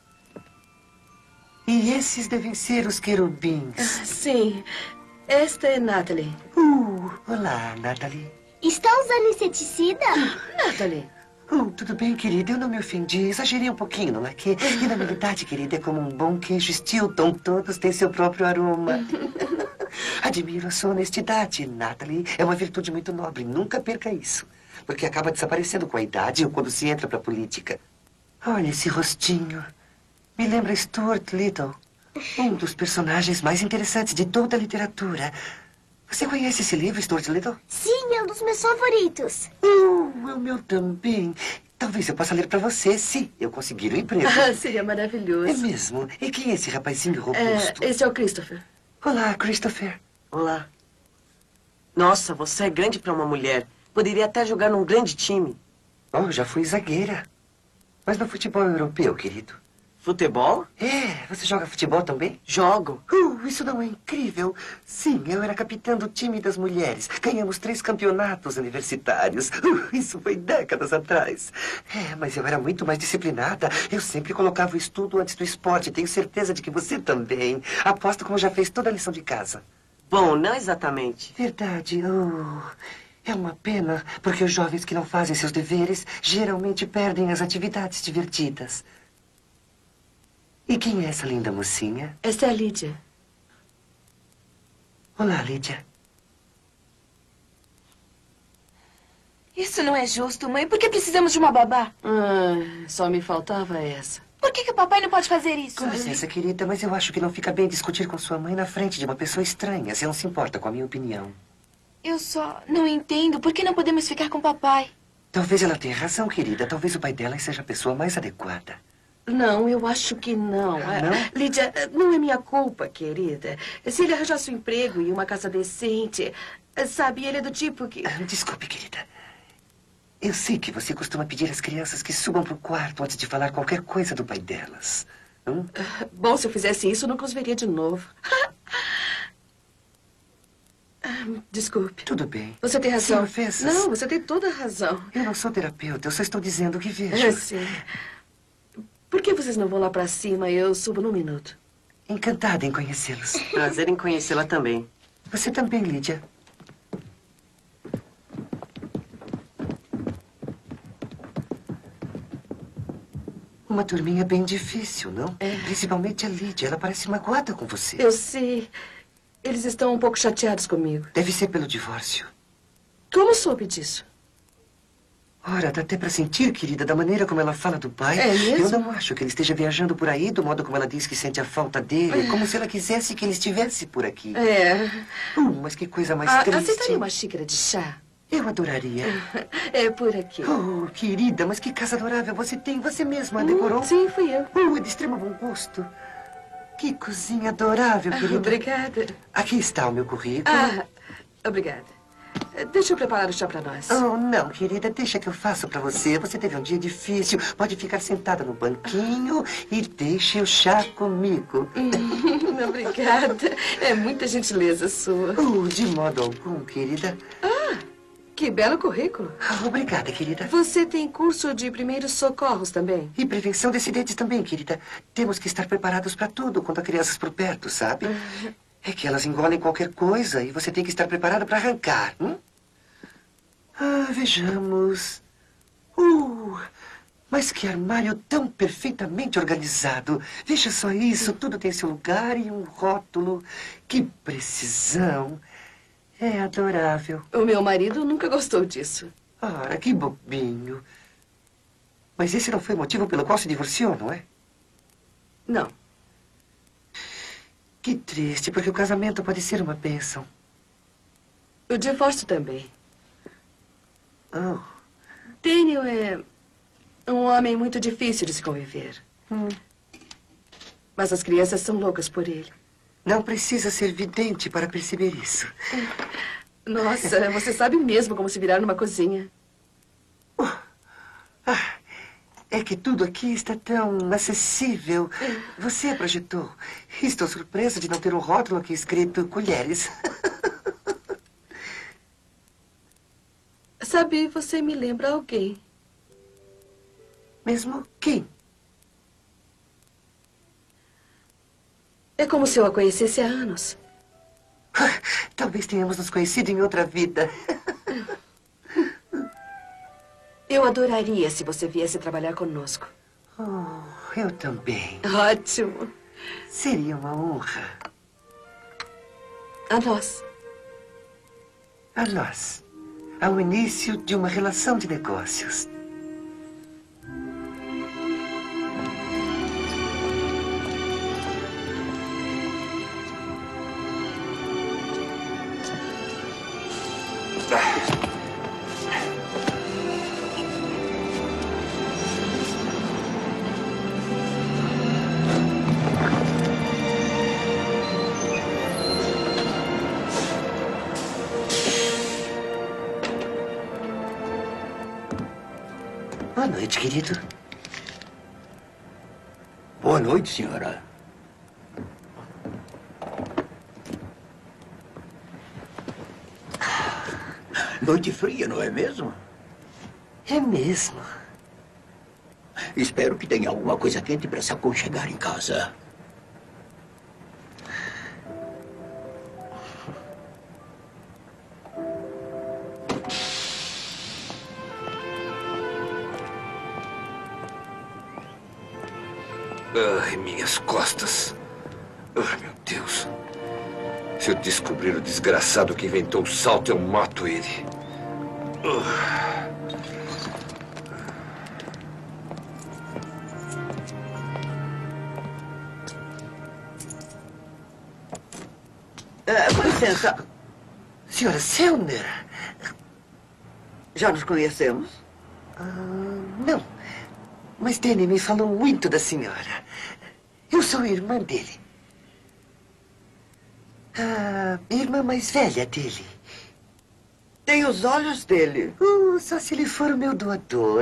E esses devem ser os querubins. Sim. Esta é Natalie. Olá, Natalie. Está usando inseticida? Natalie. Tudo bem, querida. Eu não me ofendi. Exagerei um pouquinho, não é que? E na verdade, querida, é como um bom queijo Stilton. Todos têm seu próprio aroma. Admiro a sua honestidade, Natalie. É uma virtude muito nobre. Nunca perca isso. Porque acaba desaparecendo com a idade ou quando se entra pra política. Olha esse rostinho. Me lembra Stuart Little. Um dos personagens mais interessantes de toda a literatura. Você conhece esse livro, Stuart Little? Sim, é um dos meus favoritos. É o meu também. Talvez eu possa ler pra você, se eu conseguir o emprego. Seria maravilhoso. É mesmo? E quem é esse rapazinho robusto? Esse é o Christopher. Olá, Christopher. Olá. Nossa, você é grande pra uma mulher. Poderia até jogar num grande time. Oh, já fui zagueira. Mas no futebol europeu, querido. Futebol? É, você joga futebol também? Jogo. Isso não é incrível? Sim, eu era capitã do time das mulheres. Ganhamos 3 campeonatos universitários. Isso foi décadas atrás. Mas eu era muito mais disciplinada. Eu sempre colocava o estudo antes do esporte. Tenho certeza de que você também. Aposto como já fez toda a lição de casa. Bom, não exatamente. Verdade. É uma pena, porque os jovens que não fazem seus deveres geralmente perdem as atividades divertidas. E quem é essa linda mocinha? Esta é a Lídia. Olá, Lídia. Isso não é justo, mãe. Por que precisamos de uma babá? Só me faltava essa. Por que o papai não pode fazer isso? Com licença, querida, mas eu acho que não fica bem discutir com sua mãe na frente de uma pessoa estranha. Você não se importa com a minha opinião. Eu só não entendo. Por que não podemos ficar com o papai? Talvez ela tenha razão, querida. Talvez o pai dela seja a pessoa mais adequada. Não, eu acho que não. Não? Lídia, não é minha culpa, querida. Se ele arranjasse um emprego e uma casa decente, sabe, ele é do tipo que... Desculpe, querida. Eu sei que você costuma pedir às crianças que subam pro quarto antes de falar qualquer coisa do pai delas. Bom, se eu fizesse isso, eu nunca os veria de novo. Desculpe. Tudo bem. Você tem razão. Sem ofensas. Não, você tem toda a razão. Eu não sou terapeuta, eu só estou dizendo o que vejo. Sim. Por que vocês não vão lá pra cima? Eu subo num minuto. Encantada em conhecê-los. Prazer em conhecê-la também. Você também, Lídia. Uma turminha bem difícil, não? Principalmente a Lídia. Ela parece magoada com você. Eu sei. Eles estão um pouco chateados comigo. Deve ser pelo divórcio. Como soube disso? Ora, dá até pra sentir, querida, da maneira como ela fala do pai. É mesmo? Eu não acho que ele esteja viajando por aí, do modo como ela diz que sente a falta dele. Como se ela quisesse que ele estivesse por aqui. Mas que coisa mais triste. Aceitaria uma xícara de chá? Eu adoraria. É por aqui. Querida, mas que casa adorável você tem. Você mesma a decorou? Sim, fui eu. É de extremo bom gosto. Que cozinha adorável, querida. Obrigada. Aqui está o meu currículo. Obrigada. Deixa eu preparar o chá para nós. Oh, não, querida. Deixa que eu faço para você. Você teve um dia difícil. Pode ficar sentada no banquinho e deixe o chá comigo. Obrigada. É muita gentileza sua. De modo algum, querida. Que belo currículo. Obrigada, querida. Você tem curso de primeiros socorros também? E prevenção de acidentes também, querida. Temos que estar preparados para tudo quando há crianças por perto, sabe? É que elas engolem qualquer coisa e você tem que estar preparado para arrancar. Vejamos. Mas que armário tão perfeitamente organizado. Veja só isso. Tudo tem seu lugar e um rótulo. Que precisão. É adorável. O meu marido nunca gostou disso. Ora, que bobinho. Mas esse não foi o motivo pelo qual se divorciou, não é? Não. Que triste, porque o casamento pode ser uma bênção. O divórcio também. Oh. Daniel é um homem muito difícil de se conviver. Mas as crianças são loucas por ele. Não precisa ser vidente para perceber isso. Nossa, você sabe mesmo como se virar numa cozinha. É que tudo aqui está tão acessível. Você projetou. Estou surpresa de não ter um rótulo aqui escrito colheres. Sabe, você me lembra alguém. Mesmo quem? É como se eu a conhecesse há anos. Talvez tenhamos nos conhecido em outra vida. Eu adoraria se você viesse trabalhar conosco. Eu também. Ótimo. Seria uma honra. A nós. A nós. Ao início de uma relação de negócios. Boa noite, querido. Boa noite, senhora. Noite fria, não é mesmo? É mesmo. Espero que tenha alguma coisa quente para se aconchegar em casa. Ai, minhas costas. Ai, meu Deus. Se eu descobrir o desgraçado que inventou o salto, eu mato ele. Com licença. Senhora Selner. Já nos conhecemos? Não. Mas Danny me falou muito da senhora. Eu sou irmã dele. A irmã mais velha dele. Tem os olhos dele. Só se ele for o meu doador.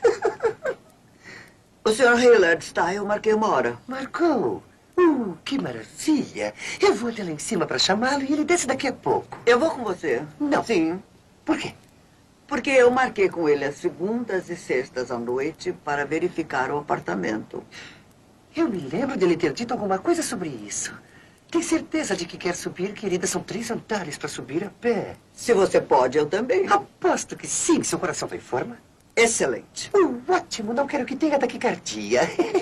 O Sr. Hillard está, eu marquei uma hora. Marcou? Que maravilha. Eu vou até lá em cima para chamá-lo e ele desce daqui a pouco. Eu vou com você? Não. Sim. Por quê? Porque eu marquei com ele as segundas e sextas à noite para verificar o apartamento. Eu me lembro dele ter dito alguma coisa sobre isso. Tem certeza de que quer subir, querida? São 3 andares para subir a pé. Se você pode, eu também. Aposto que sim. Seu coração está em forma? Excelente. Ótimo. Não quero que tenha taquicardia.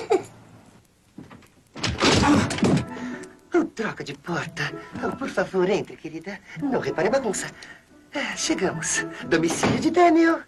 Troca de porta. Por favor, entre, querida. Não repare a bagunça. Chegamos. Domicílio de Daniel.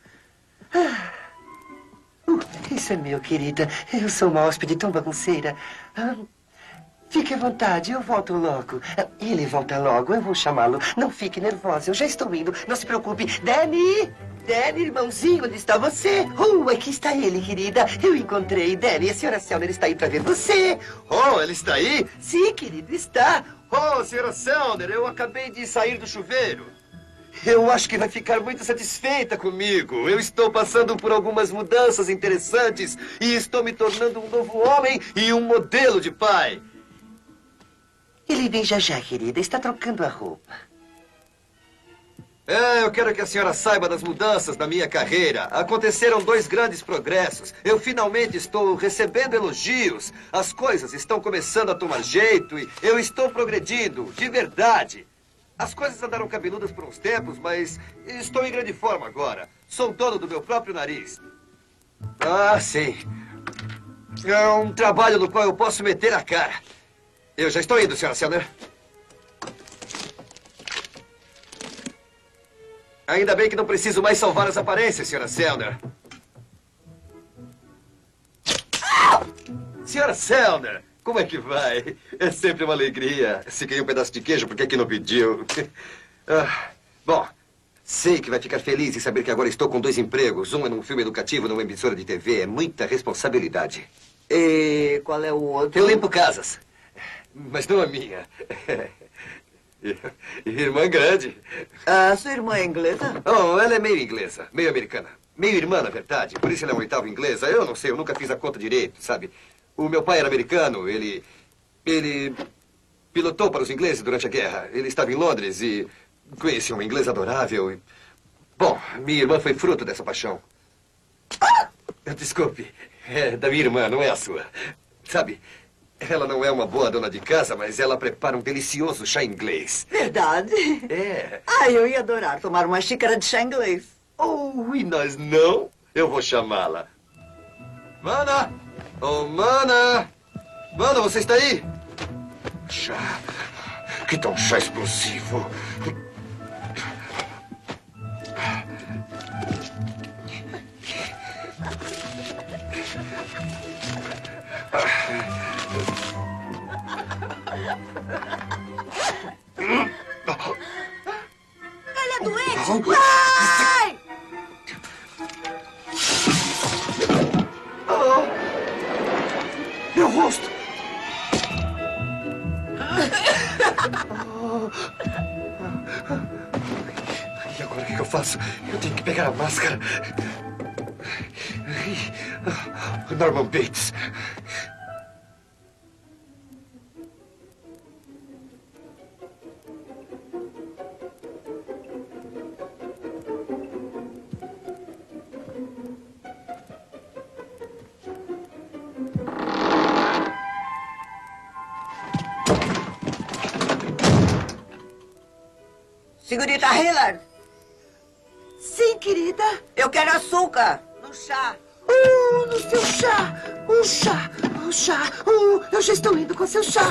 Isso é meu, querida. Eu sou uma hóspede tão bagunceira. Fique à vontade, eu volto logo. Ele volta logo, eu vou chamá-lo. Não fique nervosa, eu já estou indo. Não se preocupe. Danny! Danny, irmãozinho, onde está você? Aqui está ele, querida. Eu encontrei Danny. A senhora Sellner está aí para ver você. Ele está aí? Sim, querido, está. Senhora Sellner, eu acabei de sair do chuveiro. Eu acho que vai ficar muito satisfeita comigo. Eu estou passando por algumas mudanças interessantes e estou me tornando um novo homem e um modelo de pai. Ele vem já, querida. Está trocando a roupa. Eu quero que a senhora saiba das mudanças na minha carreira. Aconteceram 2 grandes progressos. Eu finalmente estou recebendo elogios. As coisas estão começando a tomar jeito e eu estou progredindo, de verdade. As coisas andaram cabeludas por uns tempos, mas estou em grande forma agora. Sou dono do meu próprio nariz. Sim. É um trabalho no qual eu posso meter a cara. Eu já estou indo, senhora Sellner. Ainda bem que não preciso mais salvar as aparências, senhora Sellner. Senhora Sellner, como é que vai? É sempre uma alegria. Se queria um pedaço de queijo, por que não pediu? Bom, sei que vai ficar feliz em saber que agora estou com 2 empregos. Um é num filme educativo numa emissora de TV. É muita responsabilidade. E qual é o outro? Eu limpo casas, mas não a minha. Irmã grande. A sua irmã é inglesa? Ela é meio inglesa, meio americana. Meio irmã, na verdade. Por isso ela é uma 8ª inglesa. Eu não sei, eu nunca fiz a conta direito, sabe? O meu pai era americano, ele pilotou para os ingleses durante a guerra. Ele estava em Londres e conheci uma inglesa adorável. Bom, minha irmã foi fruto dessa paixão. Desculpe, é da minha irmã, não é a sua. Sabe, ela não é uma boa dona de casa, mas ela prepara um delicioso chá inglês. Verdade? É. Eu ia adorar tomar uma xícara de chá inglês. E nós não? Eu vou chamá-la. Mana! Mana! Mana, você está aí? Chá. Que tal um chá explosivo? Ele é doente! Pai! Meu rosto! E agora o que eu faço? Eu tenho que pegar a máscara. Norman Bates. Senhorita Hillard? Sim, querida. Eu quero açúcar no chá. No seu chá. O chá. Eu já estou indo com seu chá.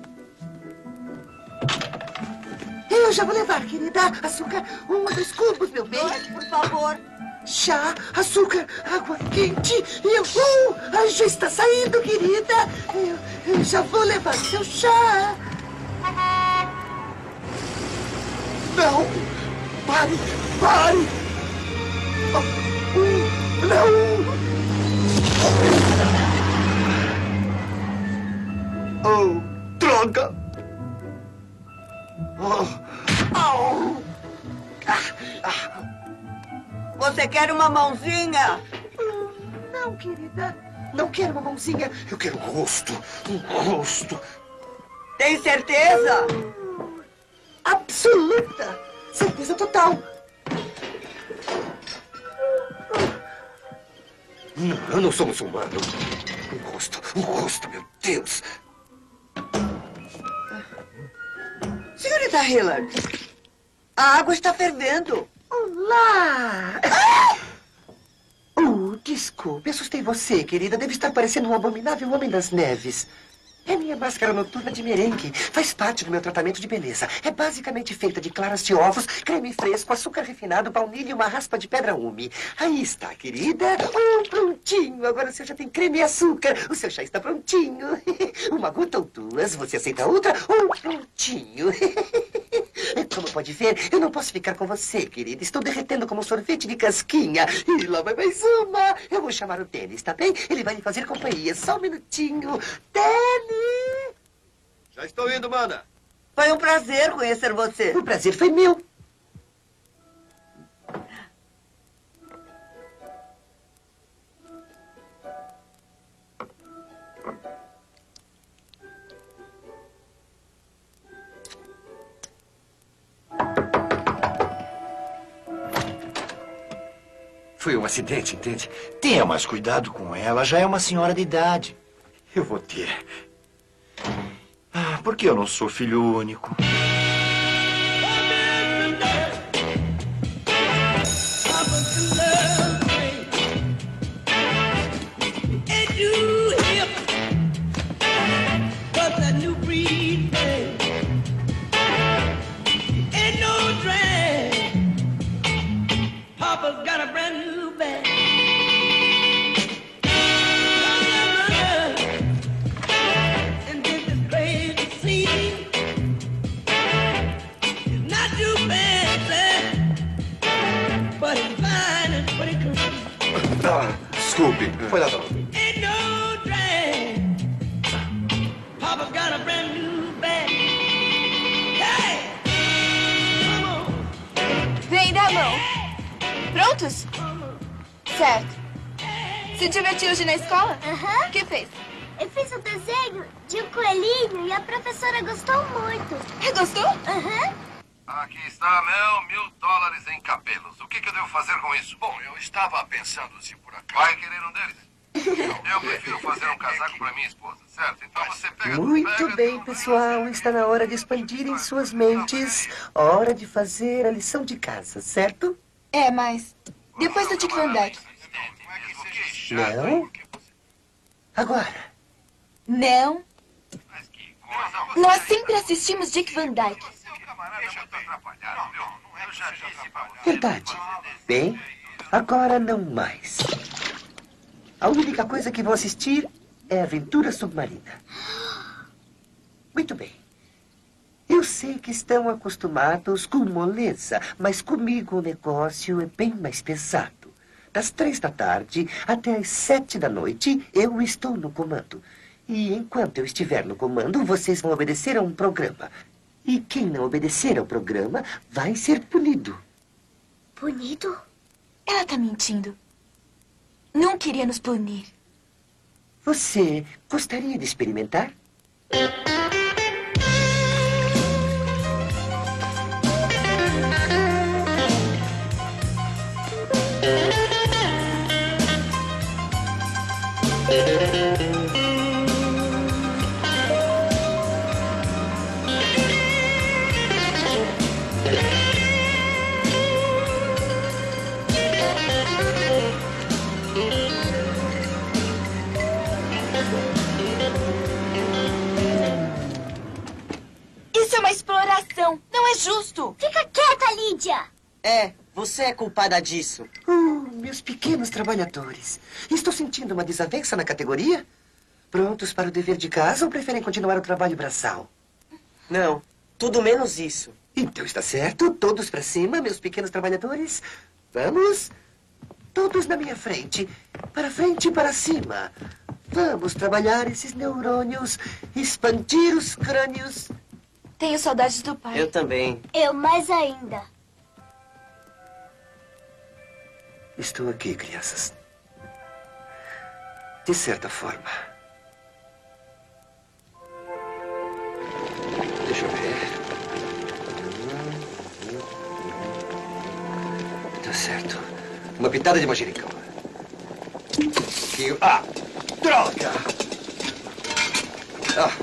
Eu já vou levar, querida. Açúcar, 1 ou 2 cubos, meu bem. 2, por favor. Chá, açúcar, água quente. E eu... já está saindo, querida. Eu já vou levar seu chá. Não! Pare! Não! Droga! Você quer uma mãozinha? Não, querida. Não quero uma mãozinha. Eu quero um rosto. Tem certeza? Absoluta! Certeza total! Não, eu não sou muçulmano. Um rosto, meu Deus! Senhorita Hillard, a água está fervendo. Olá! Desculpe, assustei você, querida. Deve estar parecendo um abominável homem das neves. É minha máscara noturna de merengue. Faz parte do meu tratamento de beleza. É basicamente feita de claras de ovos, creme fresco, açúcar refinado, baunilha e uma raspa de pedra ume. Aí está, querida. Prontinho. Agora o seu já tem creme e açúcar. O seu chá está prontinho. Uma gota ou 2. Você aceita outra? Prontinho. como pode ver, eu não posso ficar com você, querida. Estou derretendo como um sorvete de casquinha. E lá vai mais uma. Eu vou chamar o Dennis, tá bem? Ele vai me fazer companhia. Só um minutinho. Dennis! Já estou indo, mana. Foi um prazer conhecer você. O prazer foi meu. Foi um acidente, entende? Tenha mais cuidado com ela, já é uma senhora de idade. Eu vou ter. Ah, por que eu não sou filho único? Papa's got a brand new bag. And this is crazy scene. It's not too fancy, but it's fine and pretty clean. Ah, desculpe. Foi lá, não. Ain't no drag. Papa's got a brand new bag. Hey! Come on. Vem, dá a mão. Prontos? Certo. Se divertiu hoje na escola? Aham. O que fez? Eu fiz um desenho de um coelhinho e a professora gostou muito. Gostou? Aham. Aqui está, Mel, $1000 em cabelos. O que eu devo fazer com isso? Bom, eu estava pensando se por acaso... Vai querer um deles? Eu prefiro fazer um casaco para minha esposa, certo? Então você pega... Muito bem, pessoal. Está na hora de expandirem suas mentes. Hora de fazer a lição de casa, certo? É, mas depois do Dick Van Dyke. Não? Agora. Não. Nós sempre assistimos Dick Van Dyke. Verdade. Bem, agora não mais. A única coisa que vou assistir é Aventura Submarina. Muito bem. Eu sei que estão acostumados com moleza, mas comigo o negócio é bem mais pesado. Das 3 da tarde até as 7 da noite, eu estou no comando. E enquanto eu estiver no comando, vocês vão obedecer a um programa. E quem não obedecer ao programa vai ser punido. Punido? Ela tá mentindo. Não queria nos punir. Você gostaria de experimentar? Isso é uma exploração. Não é justo. Fica quieta, Lídia. É, você é culpada disso. Meus pequenos trabalhadores. Estou sentindo uma desavença na categoria? Prontos para o dever de casa ou preferem continuar o trabalho braçal? Não, tudo menos isso. Então está certo. Todos para cima, meus pequenos trabalhadores. Vamos. Todos na minha frente. Para frente e para cima. Vamos trabalhar esses neurônios. Expandir os crânios. Tenho saudades do pai. Eu também. Eu mais ainda. Estou aqui, crianças. De certa forma. Deixa eu ver. Tá certo. Uma pitada de manjericão. Ah! Droga! Ah!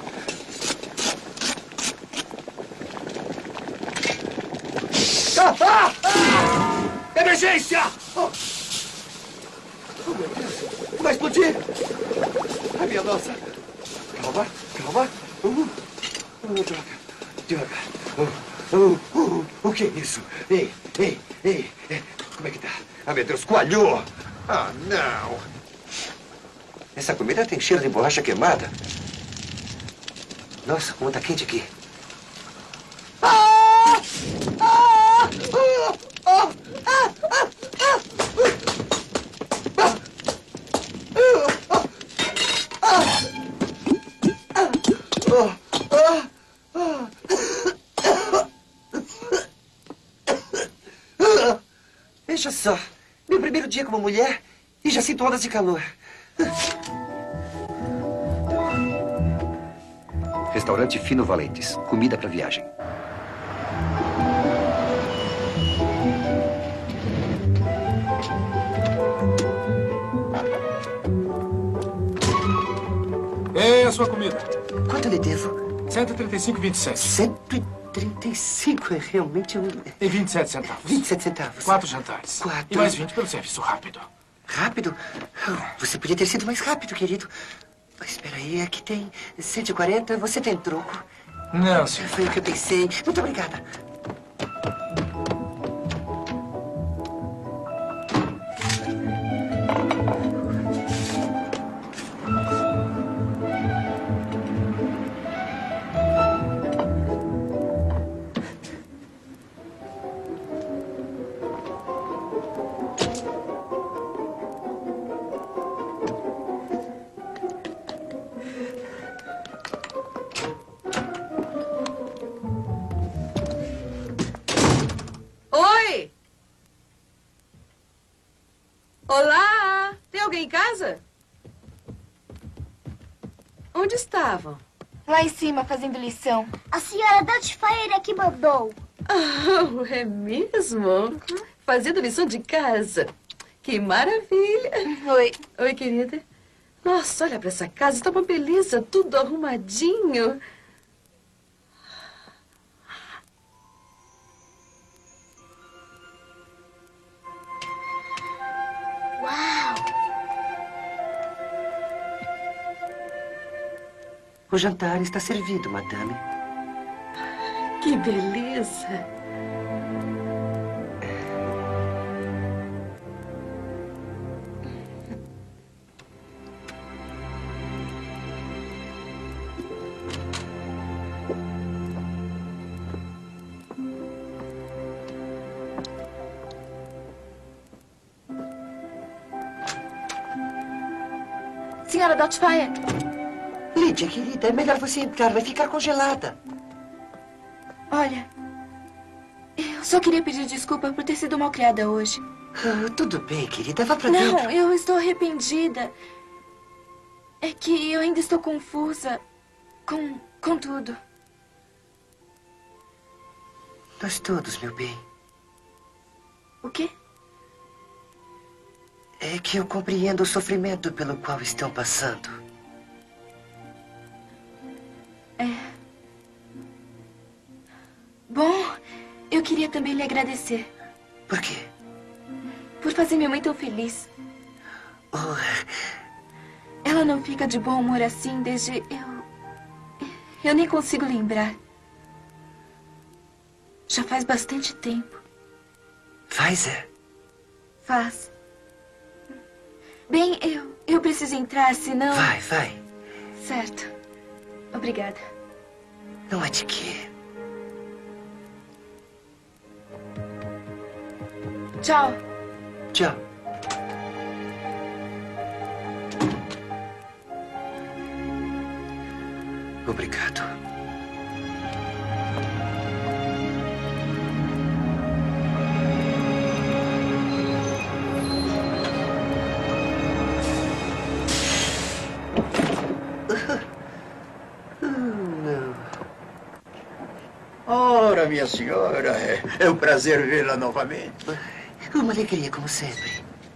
Emergência! Oh, meu Deus! Vai explodir! Ai, minha nossa! Calma, calma. Devagar. O que é isso? Ei. Como é que tá? Ah, meu Deus, coalhou! Ah, não! Essa comida tem cheiro de borracha queimada. Nossa, como tá quente aqui. Ah! Veja só. Meu primeiro dia como mulher e já sinto ondas de calor. Restaurante Fino Valentes. Comida para viagem. É a sua comida. Quanto lhe devo? 135,27. 135 é realmente um... E 27 centavos. 27 centavos. 4 jantares. 4. E mais 20 pelo serviço rápido. Rápido? Oh, você podia ter sido mais rápido, querido. Espera aí, aqui tem 140. Você tem troco? Não, senhor. Foi o que eu pensei. Muito obrigada. Oi! Olá! Tem alguém em casa? Onde estavam? Lá em cima, fazendo lição. A senhora Doubtfire é que mandou. Oh, é mesmo? Fazendo lição de casa. Que maravilha. Oi. Oi, querida. Nossa, olha pra essa casa. Está uma beleza, tudo arrumadinho. Uau! O jantar está servido, madame. Que beleza. Senhora Doubtfire. Lídia, querida, é melhor você entrar. Vai ficar congelada. Olha, eu só queria pedir desculpa por ter sido malcriada hoje. Ah, tudo bem, querida. Vá pra dentro. Não, eu estou arrependida. É que eu ainda estou confusa com tudo. Nós todos, meu bem. O quê? É que eu compreendo o sofrimento pelo qual estão passando. É. Bom, eu queria também lhe agradecer. Por quê? Por fazer minha mãe tão feliz. Oh, ela não fica de bom humor assim desde eu nem consigo lembrar. Já faz bastante tempo. faz, é? Faz. Bem, eu preciso entrar, senão... Vai. Certo. Obrigada. Não há de quê. Tchau. Tchau. Obrigado. Não. Ora, minha senhora, é um prazer vê-la novamente. Uma alegria, como sempre.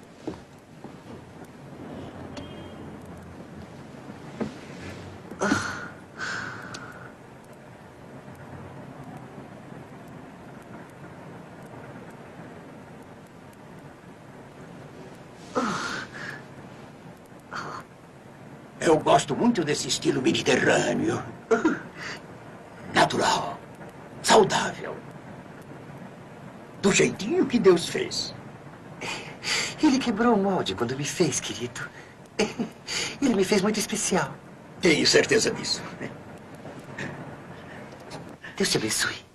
Eu gosto muito desse estilo mediterrâneo. Natural. Saudável. Do jeitinho que Deus fez. Ele quebrou o molde quando me fez, querido. Ele me fez muito especial. Tenho certeza disso. Deus te abençoe.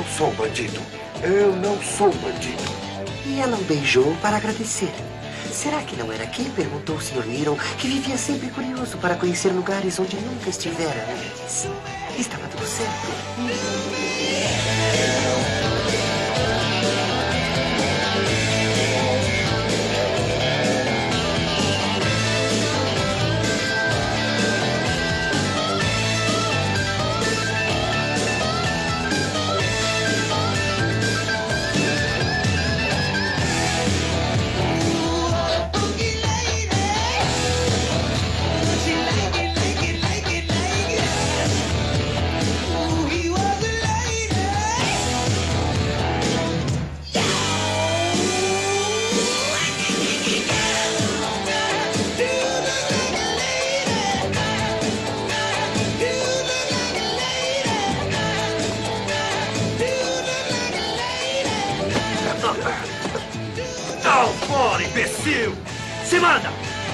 não sou um bandido. Eu não sou um bandido. E ela o beijou para agradecer. Será que não era quem perguntou o Sr. Little, que vivia sempre curioso para conhecer lugares onde nunca estivera antes? Estava tudo certo. Não, fora, imbecil! Se manda!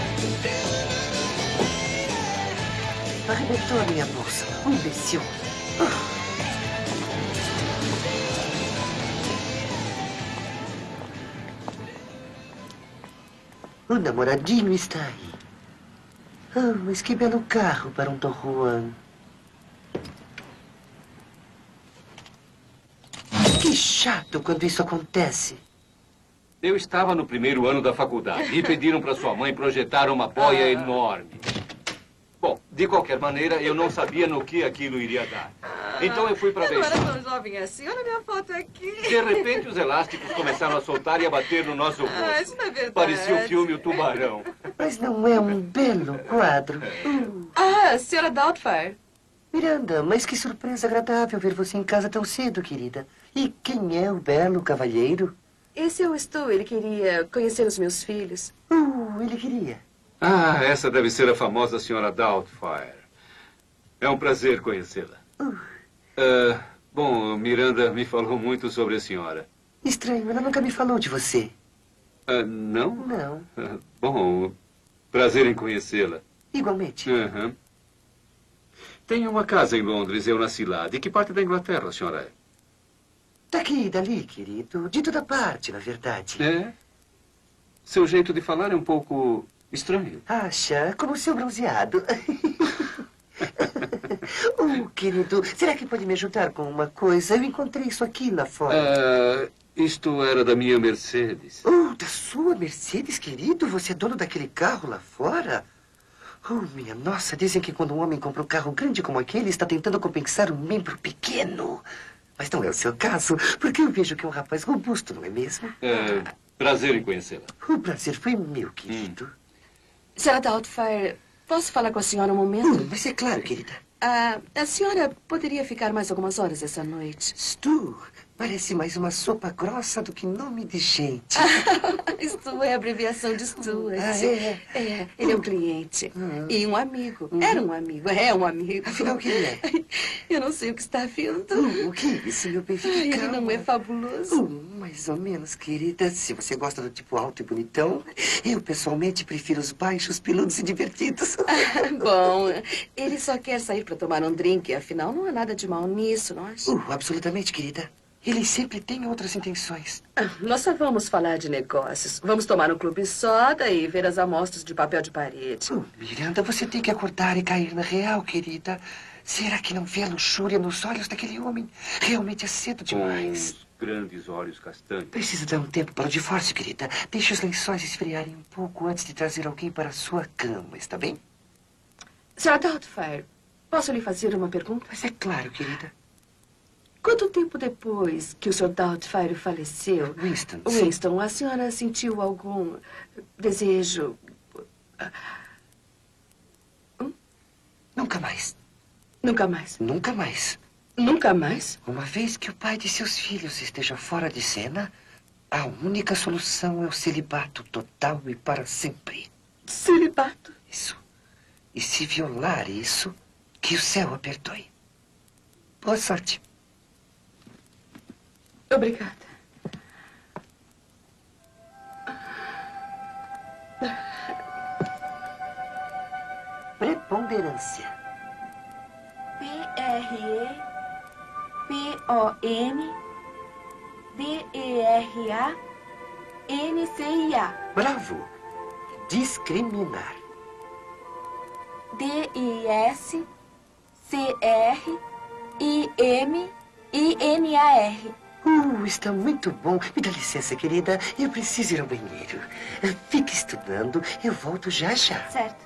Arrebentou a minha bolsa. Um imbecil. O namoradinho está aí. Oh, mas que belo carro para um Don Juan. Que chato quando isso acontece. Eu estava no primeiro ano da faculdade e pediram para sua mãe projetar uma boia enorme. Bom, de qualquer maneira, eu não sabia no que aquilo iria dar. Então eu fui para ver. Eu não era tão jovem assim. Olha a minha foto aqui. De repente, os elásticos começaram a soltar e a bater no nosso rosto. Ah, isso não é verdade. Parecia o filme O Tubarão. Mas não é um belo quadro. Ah, senhora Doubtfire. Miranda, mas que surpresa agradável ver você em casa tão cedo, querida. E quem é o belo cavalheiro? Esse é o Stu. Ele queria conhecer os meus filhos. Ele queria. Ah, essa deve ser a famosa senhora Doubtfire. É um prazer conhecê-la. Bom, Miranda me falou muito sobre a senhora. Estranho, ela nunca me falou de você. Não? Não. Bom, prazer em conhecê-la. Igualmente. Tenho uma casa em Londres, eu nasci lá. De que parte da Inglaterra a senhora é? Daqui e dali, querido. De toda parte, na verdade. É? Seu jeito de falar é um pouco estranho. Acha? Como o seu bronzeado. Querido, será que pode me ajudar com uma coisa? Eu encontrei isso aqui lá fora. Isto era da minha Mercedes. Da sua Mercedes, querido? Você é dono daquele carro lá fora? Minha nossa, dizem que quando um homem compra um carro grande como aquele, está tentando compensar um membro pequeno. Mas não é o seu caso, porque eu vejo que é um rapaz robusto, não é mesmo? Prazer em conhecê-la. O prazer foi meu, querido. Senhora Doubtfire, posso falar com a senhora um momento? Mas é claro, querida. A senhora poderia ficar mais algumas horas essa noite? Stu, parece mais uma sopa grossa do que nome de gente. Stu é a abreviação de Stuart. Ele é um cliente. E um amigo. Era um amigo. É um amigo. Afinal, o que ele é? Eu não sei o que está vindo. O que é isso, meu bem? Fique Ele não é fabuloso? Mais ou menos, querida. Se você gosta do tipo alto e bonitão, eu pessoalmente prefiro os baixos, peludos e divertidos. Bom, ele só quer sair para tomar um drink. Afinal, não há nada de mal nisso, não acha? Absolutamente, querida. Ele sempre tem outras intenções. Nós só vamos falar de negócios. Vamos tomar um clube soda e ver as amostras de papel de parede. Miranda, você tem que acordar e cair na real, querida. Será que não vê a luxúria nos olhos daquele homem? Realmente é cedo demais. Com os grandes olhos castanhos. Precisa dar um tempo para o divórcio, querida. Deixe os lençóis esfriarem um pouco antes de trazer alguém para a sua cama, está bem? Senhora Doubtfire, posso lhe fazer uma pergunta? Mas é claro, querida. Quanto tempo depois que o Sr. Doubtfire faleceu... Winston, a senhora sentiu algum desejo... Nunca mais. Nunca mais? Nunca mais. Nunca mais? Uma vez que o pai de seus filhos esteja fora de cena, a única solução é o celibato total e para sempre. Celibato? Isso. E se violar isso, que o céu a perdoe. Boa sorte. Obrigada. Preponderância. P-O-N-D-E-R-A-N-C-I-A. Bravo. Discriminar. D-I-S-C-R-I-M-I-N-A-R. Está muito bom. Me dá licença, querida. Eu preciso ir ao banheiro. Fique estudando. Eu volto já já. Certo.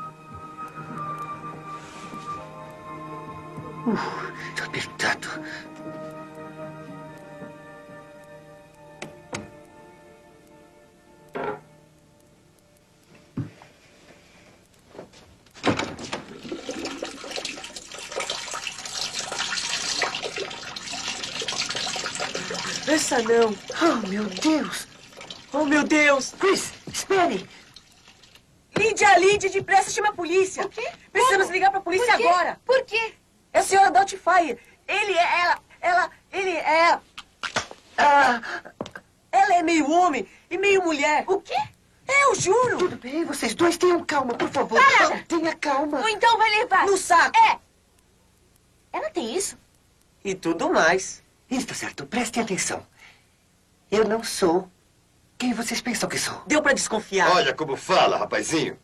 Tô apertado. Essa não. Oh, meu Deus. Oh, meu Deus. Chris, espere. Lídia, depressa, chama a polícia. O quê? Precisamos ligar pra polícia Por quê? agora. Por quê? É a senhora Doubtfire. Ele é... Ela é meio homem e meio mulher. O quê? Eu juro. Tudo bem, vocês dois tenham calma, por favor. Para! Tenha calma. Ou então vai levar. No saco. É. Ela tem isso? E tudo mais. Está certo, prestem atenção. Eu não sou quem vocês pensam que sou. Deu pra desconfiar. Olha como fala, rapazinho.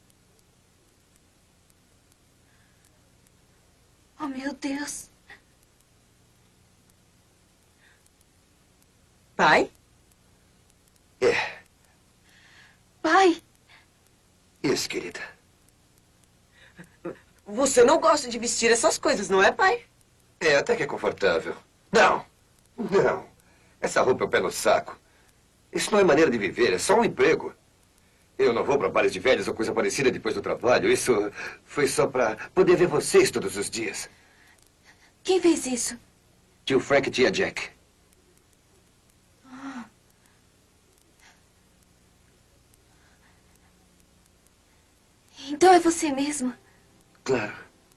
Oh, meu Deus. Pai? É. Pai. Isso, querida. Você não gosta de vestir essas coisas, não é, pai? É, até que é confortável. Não. Essa roupa é o pé no saco. Isso não é maneira de viver, é só um emprego. Eu não vou para bares de velhos ou coisa parecida depois do trabalho. Isso foi só para poder ver vocês todos os dias. Quem fez isso? Tio Frank e tia Jack. Então é você mesmo? Claro.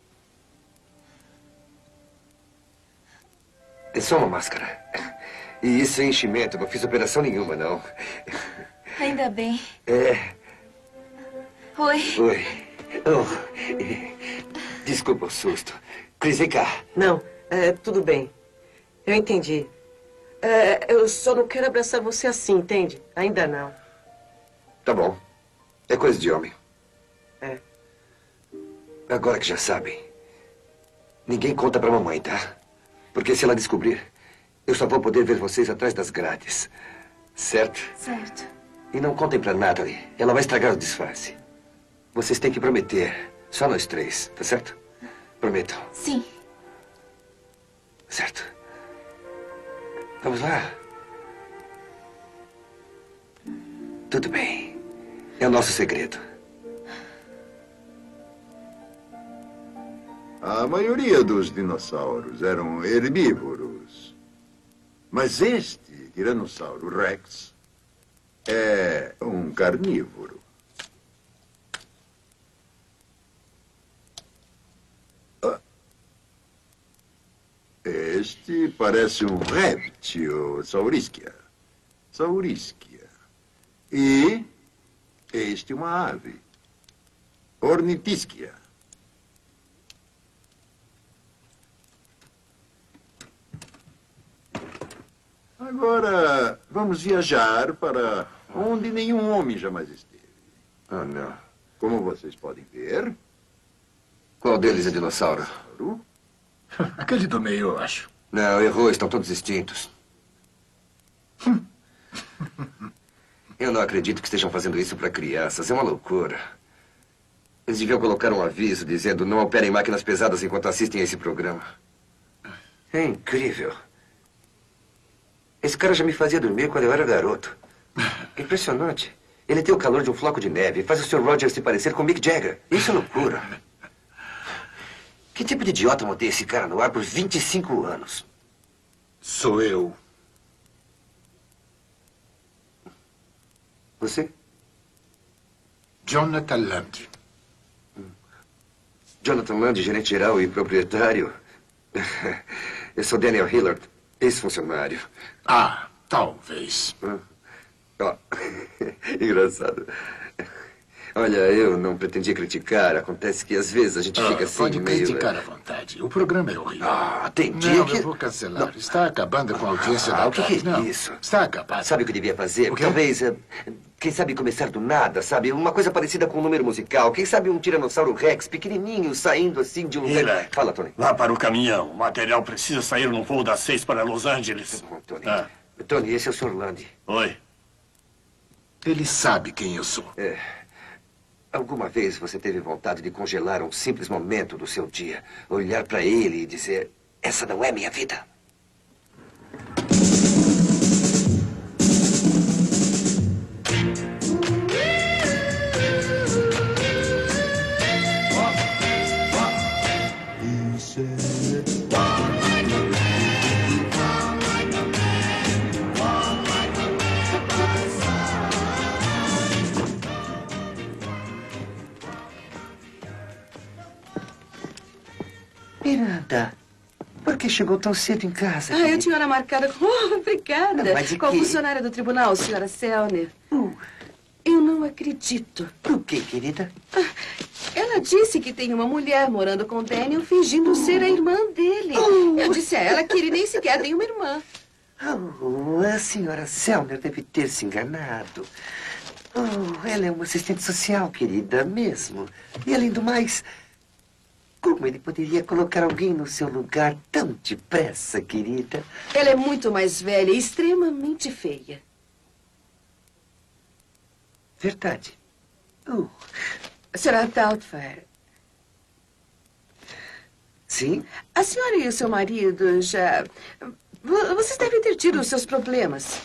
É só uma máscara. E isso é enchimento. Não fiz operação nenhuma, não. Ainda bem. É. Oi. Oi. Oh. Desculpa o susto. Chris, vem cá. Não, tudo bem. Eu entendi. Eu só não quero abraçar você assim, entende? Ainda não. Tá bom. É coisa de homem. É. Agora que já sabem, ninguém conta pra mamãe, tá? Porque se ela descobrir, eu só vou poder ver vocês atrás das grades. Certo? Certo. E não contem pra Natalie. Ela vai estragar o disfarce. Vocês têm que prometer. Só nós três, tá certo? Prometam. Sim. Certo. Vamos lá? Tudo bem. É o nosso segredo. A maioria dos dinossauros eram herbívoros. Mas este Tiranossauro Rex é um carnívoro. Este parece um réptil, Saurisquia. Saurisquia. E este uma ave, Ornitisquia. Agora, vamos viajar para onde nenhum homem jamais esteve. Ah, não. Como vocês podem ver... Qual deles é dinossauro? Aquele do meio, eu acho. Não, errou. Estão todos extintos. Eu não acredito que estejam fazendo isso para crianças. É uma loucura. Eles deviam colocar um aviso dizendo não operem máquinas pesadas enquanto assistem a esse programa. É incrível. Esse cara já me fazia dormir quando eu era garoto. Impressionante. Ele tem o calor de um floco de neve e faz o Sr. Rogers se parecer com Mick Jagger. Isso é loucura. Que tipo de idiota mantém esse cara no ar por 25 anos? Sou eu. Você? Jonathan Land. Jonathan Land, gerente geral e proprietário. Eu sou Daniel Hillard, ex-funcionário. Ah, talvez. Ó, engraçado. Olha, eu não pretendia criticar. Acontece que às vezes a gente fica assim Pode meio... criticar à vontade. O programa é horrível. tem dia não, que... eu vou cancelar. Não. Está acabando com a audiência da O que é não. isso? Está acabado. Sabe o que eu devia fazer? O quê? Talvez, quem sabe começar do nada, sabe? Uma coisa parecida com um número musical. Quem sabe um Tiranossauro Rex pequenininho saindo assim de um... Hiller, Fala, Tony. vá para o caminhão. O material precisa sair num voo das 6 para Los Angeles. Tony. Tony, esse é o Sr. Lande. Oi. Ele sabe quem eu sou. Alguma vez você teve vontade de congelar um simples momento do seu dia? Olhar para ele e dizer, essa não é minha vida? Miranda, por que chegou tão cedo em casa? Eu tinha hora marcada com... obrigada. Não, mas de com a quê? funcionária do tribunal, senhora Selner. Eu não acredito. O quê, querida? Ela disse que tem uma mulher morando com Daniel fingindo ser a irmã dele. Eu disse a ela que ele nem sequer tem uma irmã. A senhora Selner deve ter se enganado. Ela é uma assistente social, querida, mesmo. E além do mais... Como ele poderia colocar alguém no seu lugar tão depressa, querida? Ela é muito mais velha e extremamente feia. Verdade. Senhora Doubtfire. Sim? A senhora e o seu marido já... Vocês devem ter tido os seus problemas.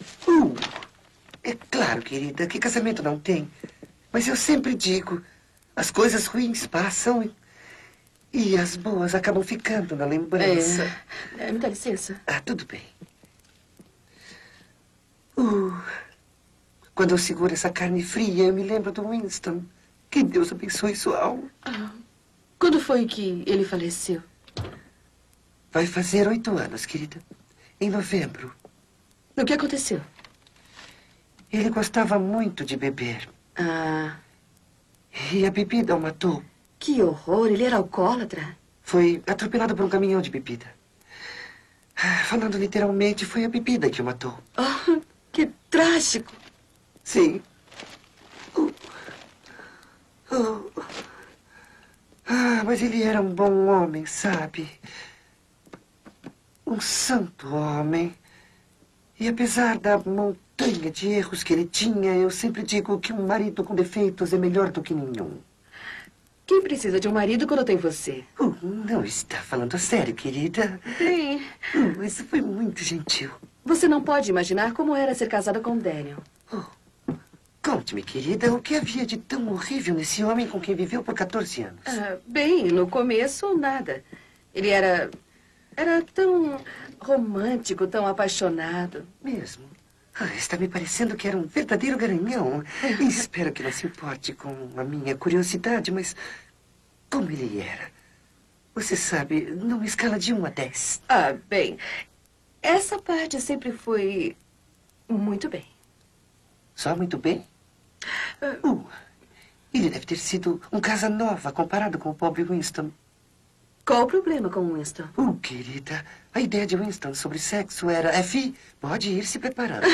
É claro, querida, que casamento não tem. Mas eu sempre digo, as coisas ruins passam e as boas acabam ficando na lembrança. Me dá licença. Tudo bem. Quando eu seguro essa carne fria, eu me lembro do Winston. Que Deus abençoe sua alma. Quando foi que ele faleceu? Vai fazer 8 anos, querida. Em novembro. O que aconteceu? Ele gostava muito de beber. E a bebida o matou. Que horror, ele era alcoólatra? Foi atropelado por um caminhão de bebida. Falando literalmente, foi a bebida que o matou. Que trágico. Sim. Mas ele era um bom homem, sabe? Um santo homem. E apesar da montanha de erros que ele tinha, eu sempre digo que um marido com defeitos é melhor do que nenhum. Quem precisa de um marido quando tem você? Não está falando a sério, querida. Sim. Isso foi muito gentil. Você não pode imaginar como era ser casada com Daniel. Conte-me, querida, o que havia de tão horrível nesse homem com quem viveu por 14 anos? Bem, no começo, nada. Ele era tão romântico, tão apaixonado. Mesmo? Está me parecendo que era um verdadeiro garanhão. E espero que não se importe com a minha curiosidade, mas como ele era? Você sabe, numa escala de 1 a 10. Bem, essa parte sempre foi muito bem. Só muito bem? Ele deve ter sido um Casanova comparado com o pobre Winston. Qual o problema com Winston? Querida, a ideia de Winston sobre sexo era... Fi, pode ir se preparando.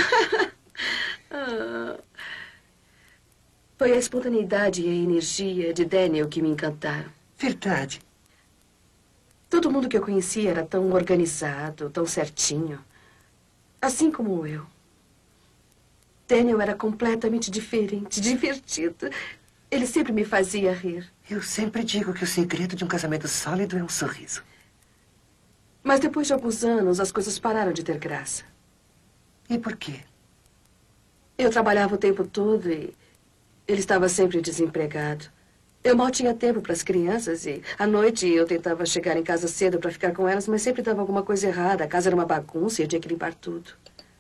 Foi a espontaneidade e a energia de Daniel que me encantaram. Verdade. Todo mundo que eu conhecia era tão organizado, tão certinho. Assim como eu. Daniel era completamente diferente, divertido. Ele sempre me fazia rir. Eu sempre digo que o segredo de um casamento sólido é um sorriso. Mas depois de alguns anos, as coisas pararam de ter graça. E por quê? Eu trabalhava o tempo todo e ele estava sempre desempregado. Eu mal tinha tempo para as crianças e à noite eu tentava chegar em casa cedo para ficar com elas, mas sempre dava alguma coisa errada. A casa era uma bagunça e eu tinha que limpar tudo.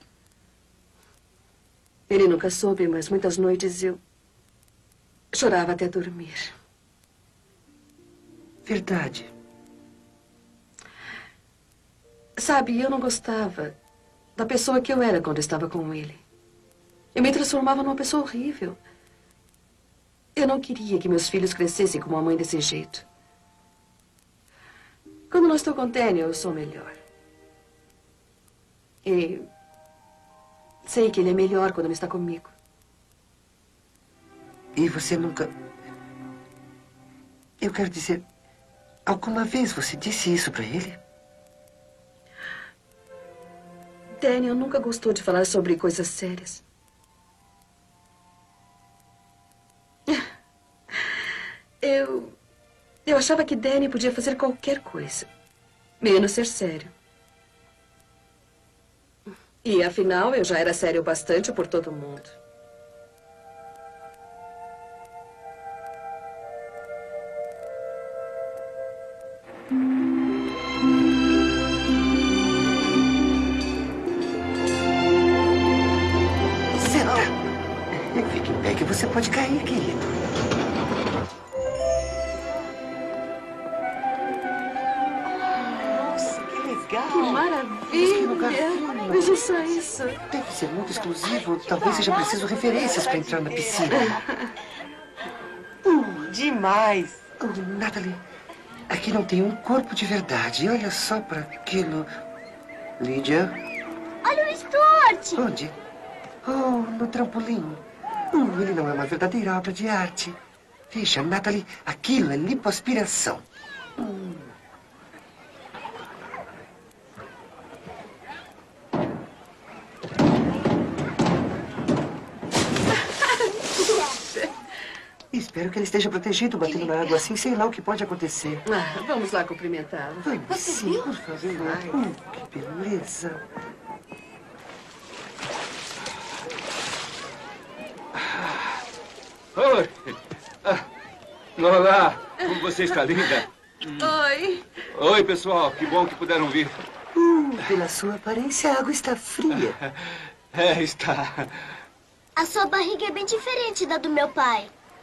Ele nunca soube, mas muitas noites eu chorava até dormir. Verdade. Sabe, eu não gostava da pessoa que eu era quando estava com ele. Eu me transformava numa pessoa horrível. Eu não queria que meus filhos crescessem com uma mãe desse jeito. Quando não estou com Danny, eu sou melhor. E sei que ele é melhor quando não está comigo. E você nunca... Eu quero dizer... Alguma vez você disse isso pra ele? Daniel nunca gostou de falar sobre coisas sérias. Eu achava que Danny podia fazer qualquer coisa, menos ser sério. E, afinal, eu já era sério bastante por todo mundo. Senta. Fique em pé que você pode cair, querido. Que maravilha! Veja só isso. Deve ser muito exclusivo. Talvez seja preciso referências para entrar na piscina. Demais. Natalie, aqui não tem um corpo de verdade. Olha só para aquilo. Lídia? Olha o Stuart! Onde? Oh, no trampolim. Ele não é uma verdadeira obra de arte. Veja, Natalie, aquilo é lipoaspiração. Espero que ele esteja protegido batendo na água assim. Sei lá o que pode acontecer. Vamos lá cumprimentá-lo. Vamos sim, por favor. Que beleza. Oi. Olá. Como você está linda? Oi. Oi, pessoal. Que bom que puderam vir. Pela sua aparência, a água está fria. É, está. A sua barriga é bem diferente da do meu pai.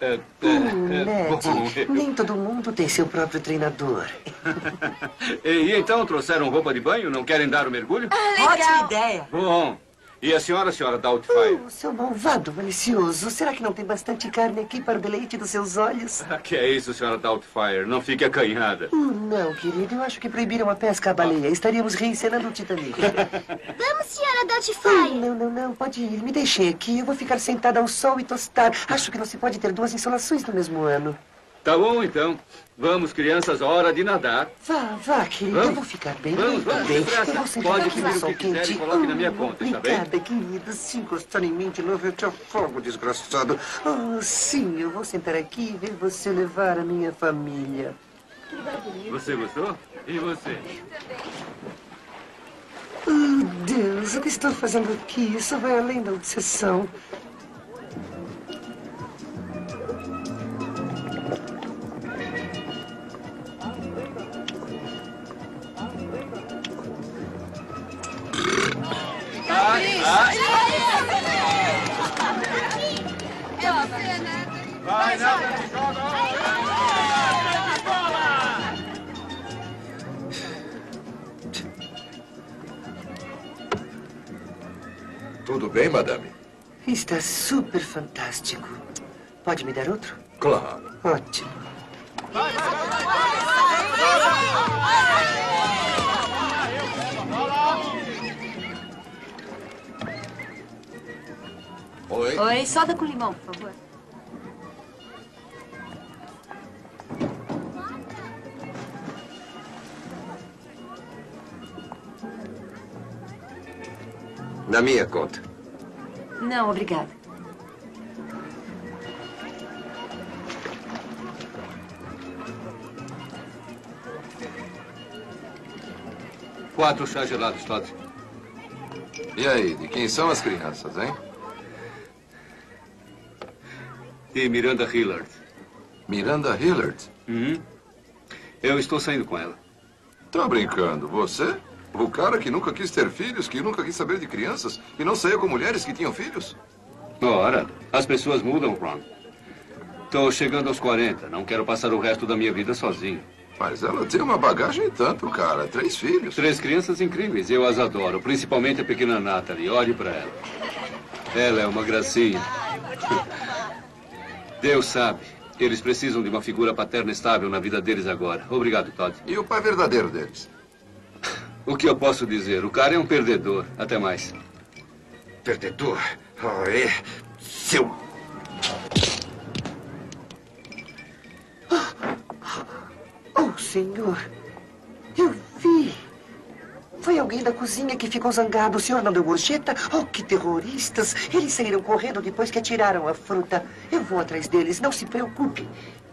Ned, nem todo mundo tem seu próprio treinador. E então, trouxeram roupa de banho? Não querem dar o mergulho? Ótima ideia. Bom. E a senhora Doubtfire? Seu malvado malicioso. Será que não tem bastante carne aqui para o deleite dos seus olhos? Que é isso, senhora Doubtfire? Não fique acanhada. Não, querido. Eu acho que proibiram a pesca à baleia. Estaríamos reencenando o Titanic. Vamos, senhora Doubtfire. Não. Pode ir. Me deixem aqui. Eu vou ficar sentada ao sol e tostar. Acho que não se pode ter duas insolações no mesmo ano. Tá bom, então. Vamos, crianças, hora de nadar. Vá, querido. Eu vou ficar bem. Vamos, bem. Pode pedir o que quiser e coloque na minha conta, está bem? Obrigada, querida. Se encostar em mim de novo, eu te afogo, desgraçado. Sim, eu vou sentar aqui e ver você levar a minha família. Você gostou? E você? Deus, o que estou fazendo aqui? Isso vai além da obsessão. Vai, Natalie, Tudo bem, madame? Está super fantástico. Pode me dar outro? Claro. Ótimo. Oi? Oi, soda com limão, por favor. Na minha conta. Não, obrigada. Quatro chás gelados, Todd. E aí, de quem são as crianças, hein? E Miranda Hillard. Miranda Hillard? Eu estou saindo com ela. Tá brincando, você? O cara que nunca quis ter filhos, que nunca quis saber de crianças e não saiu com mulheres que tinham filhos? Ora, as pessoas mudam, Ron. Estou chegando aos 40. Não quero passar o resto da minha vida sozinho. Mas ela tem uma bagagem e tanto, cara. 3 filhos. 3 crianças incríveis. Eu as adoro. Principalmente a pequena Natalie. Olhe para ela. Ela é uma gracinha. Deus sabe. Eles precisam de uma figura paterna estável na vida deles agora. Obrigado, Todd. E o pai verdadeiro deles? O que eu posso dizer? O cara é um perdedor. Até mais. Perdedor? Oh, é. Seu... Oh, senhor. Eu vi. Foi alguém da cozinha que ficou zangado. O senhor não deu gorjeta? Oh, que terroristas. Eles saíram correndo depois que atiraram a fruta. Eu vou atrás deles, não se preocupe.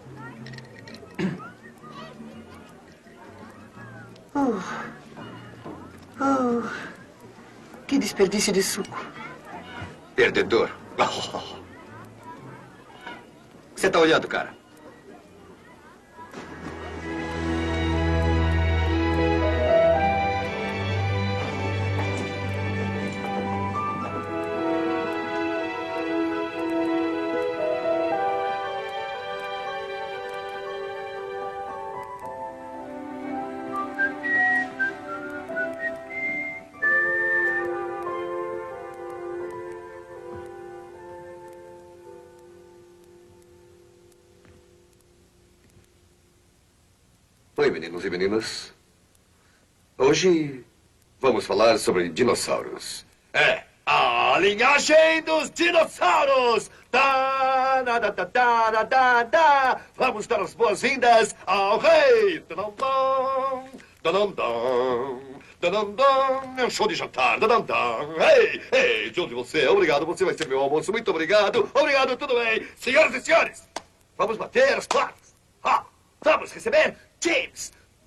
Que desperdício de suco. Perdedor. Você tá olhando, cara? Oi, meninos e meninas. Hoje vamos falar sobre dinossauros. É, a linhagem dos dinossauros! Da, da, da, da, da, da, da. Vamos dar as boas-vindas ao rei! Danandam, danandam, danandam. É um show de jantar. Danandam. Ei, ei, de onde você é? Obrigado, você vai ser meu almoço. Muito obrigado. Obrigado, tudo bem. Senhoras e senhores, vamos bater as palmas. Vamos receber James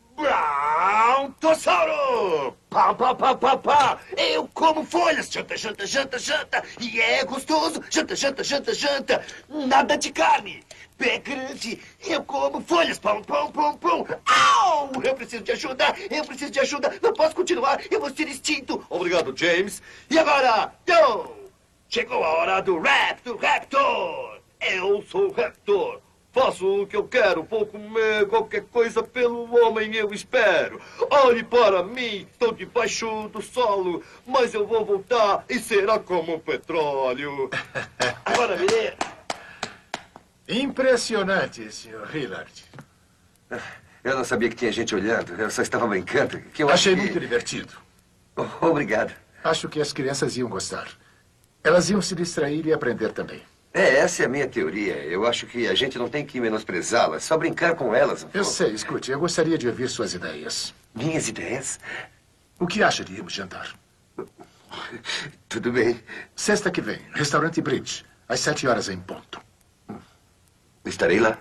Brontossauro! Pá, pá, pá, pá, pá! Eu como folhas! Janta, janta, janta, janta! E é gostoso! Janta, janta, janta, janta! Nada de carne! Pé grande! Eu como folhas! Pão, pão, pão, pão! Au! Eu preciso de ajuda! Eu preciso de ajuda! Não posso continuar! Eu vou ser extinto! Obrigado, James! E agora, chegou a hora do rap do Raptor! Eu sou o Raptor! Faço o que eu quero, vou comer qualquer coisa pelo homem, eu espero. Olhe para mim, estou debaixo do solo, mas eu vou voltar e será como petróleo. Agora, menino. Impressionante, Sr. Hillard. Eu não sabia que tinha gente olhando, eu só estava brincando. Que eu Achei acho que... muito divertido. Oh, obrigado. Acho que as crianças iam gostar. Elas iam se distrair e aprender também. Essa é a minha teoria. Eu acho que a gente não tem que menosprezá-las, só brincar com elas. Eu sei, escute, eu gostaria de ouvir suas ideias. Minhas ideias? O que acha de irmos jantar? Tudo bem. Sexta que vem, restaurante Bridge, às 7 horas em ponto. Estarei lá.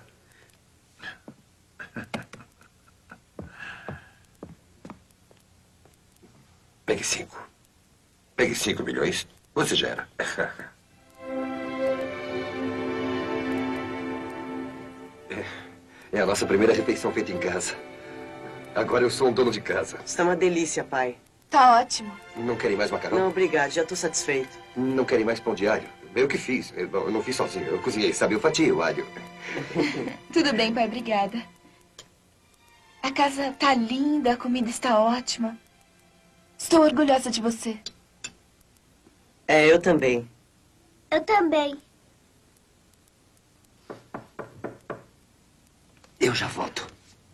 Pegue 5. Pegue 5 milhões. Você já era. É a nossa primeira refeição feita em casa. Agora eu sou um dono de casa. Está uma delícia, pai. Tá ótimo. Não querem mais macarrão? Não, obrigado. Já estou satisfeito. Não querem mais pão diário? Eu que fiz. Eu não fiz sozinho. Eu cozinhei, sabe? Eu fatiei o alho. Tudo bem, pai. Obrigada. A casa tá linda, a comida está ótima. Estou orgulhosa de você. É, eu também. Eu também. Eu já volto.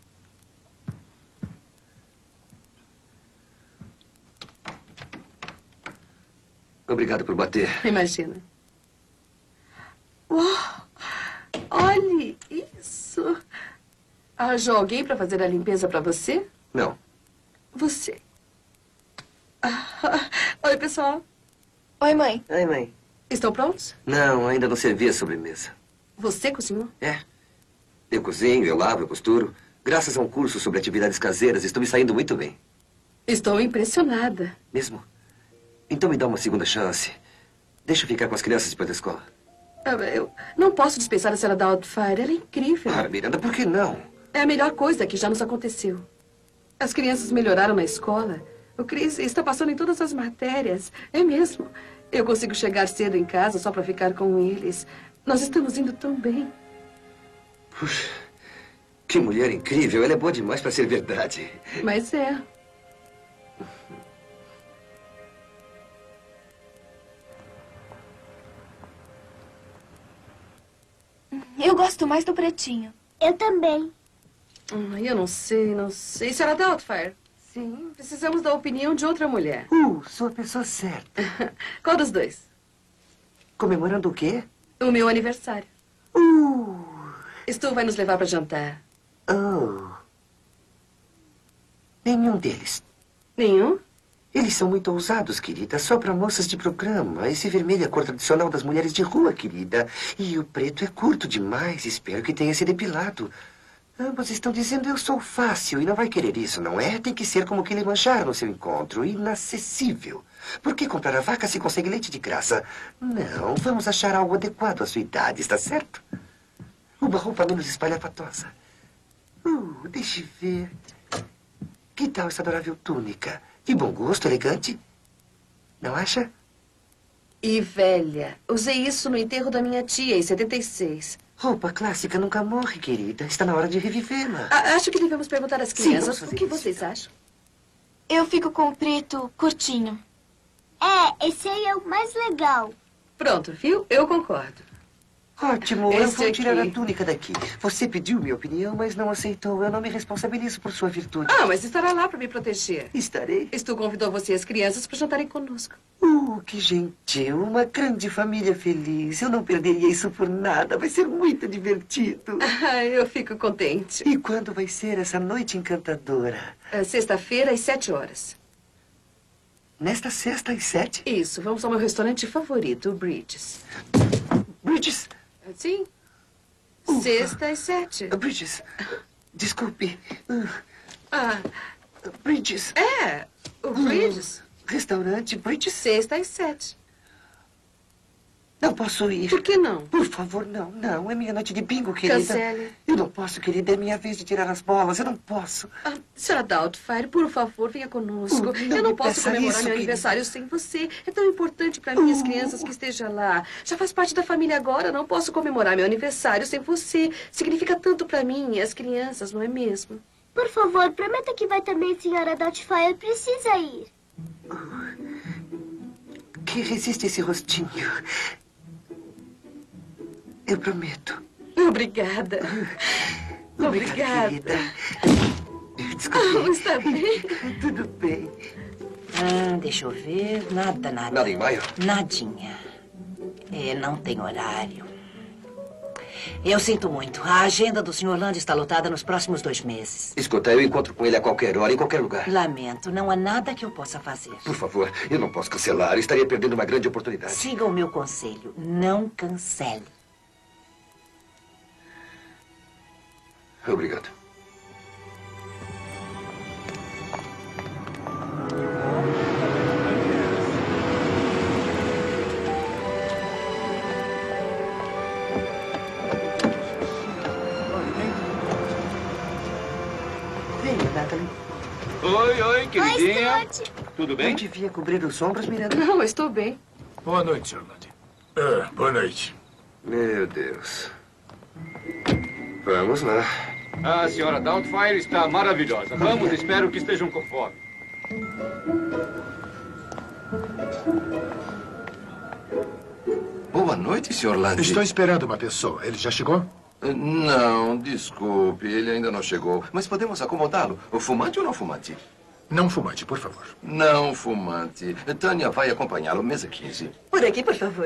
Obrigado por bater. Imagina. Uau! Olhe isso. Arranjou alguém para fazer a limpeza para você? Não. Você. Oi, pessoal. Oi, mãe. Oi, mãe. Estão prontos? Não, ainda não servi a sobremesa. Você cozinhou? É. Eu cozinho, eu lavo, eu costuro. Graças a um curso sobre atividades caseiras, estou me saindo muito bem. Estou impressionada. Mesmo? Então me dá uma segunda chance. Deixa eu ficar com as crianças depois da escola. Eu não posso dispensar a senhora Doubtfire. Ela é incrível. Ah, Miranda, por que não? É a melhor coisa que já nos aconteceu. As crianças melhoraram na escola. O Chris está passando em todas as matérias. É mesmo. Eu consigo chegar cedo em casa só para ficar com eles. Nós estamos indo tão bem. Puxa, que mulher incrível. Ela é boa demais para ser verdade. Mas é. Eu gosto mais do pretinho. Eu também. Eu não sei. Senhora Doubtfire? Sim. Precisamos da opinião de outra mulher. Sou a pessoa certa. Qual dos dois? Comemorando o quê? O meu aniversário. Stu vai nos levar para jantar. Nenhum deles. Nenhum? Eles são muito ousados, querida. Só para moças de programa. Esse vermelho é a cor tradicional das mulheres de rua, querida. E o preto é curto demais. Espero que tenha se depilado. Ambos estão dizendo eu sou fácil e não vai querer isso, não é? Tem que ser como que ele manjar no seu encontro. Inacessível. Por que comprar a vaca se consegue leite de graça? Não, vamos achar algo adequado à sua idade, está certo? Uma roupa menos espalhafatosa. Deixe ver. Que tal essa adorável túnica? De bom gosto, elegante. Não acha? E velha. Usei isso no enterro da minha tia, em 76. Roupa clássica nunca morre, querida. Está na hora de revivê-la. Acho que devemos perguntar às crianças. O que vocês acham? Eu fico com o preto curtinho. Esse aí é o mais legal. Pronto, viu? Eu concordo. Ótimo, eu vou tirar a túnica daqui. Você pediu minha opinião, mas não aceitou. Eu não me responsabilizo por sua virtude. Mas estará lá para me proteger. Estarei. Stu convidou você e as crianças para jantarem conosco. Que gentil. Uma grande família feliz. Eu não perderia isso por nada. Vai ser muito divertido. Eu fico contente. E quando vai ser essa noite encantadora? Sexta-feira, às 7 horas. Nesta sexta, às 7? Isso. Vamos ao meu restaurante favorito, o Bridges. Bridges? Sim. Sexta às 7. Bridges. Desculpe. Bridges. O Bridges. Restaurante Bridges. Sexta às 7. Não posso ir. Por que não? Por favor, não. Não, é minha noite de bingo, querida. Cancele. Eu não posso, querida. É minha vez de tirar as bolas. Eu não posso. Senhora Doubtfire, por favor, venha conosco. Eu não posso comemorar meu aniversário sem você. É tão importante para mim as crianças que esteja lá. Já faz parte da família agora. Não posso comemorar meu aniversário sem você. Significa tanto para mim e as crianças, não é mesmo? Por favor, prometa que vai também, senhora Doubtfire. Precisa ir. Que resiste esse rostinho. Eu prometo. Obrigada. Obrigada. Querida. Desculpe. Está bem? Tudo bem. Deixa eu ver. Nada. Nada em maio? Nadinha. Não tem horário. Eu sinto muito. A agenda do Sr. Land está lotada nos próximos 2 meses. Escuta, eu encontro com ele a qualquer hora, em qualquer lugar. Lamento. Não há nada que eu possa fazer. Por favor, eu não posso cancelar. Estaria perdendo uma grande oportunidade. Siga o meu conselho. Não cancele. Obrigado. Venha, Natalie. Oi, queridinha. Oi, Scott. Tudo bem? Não devia cobrir os ombros, Miranda? Não, estou bem. Boa noite, Sr. Land. Boa noite. Meu Deus. Vamos lá. A senhora Doubtfire está maravilhosa. Vamos, espero que estejam com fome. Boa noite, Sr. Land. Estou esperando uma pessoa. Ele já chegou? Não, desculpe, ele ainda não chegou. Mas podemos acomodá-lo. O fumante ou não fumante? Não fumante, por favor. Não fumante. Tânia vai acompanhá-lo, mesa 15. Por aqui, por favor.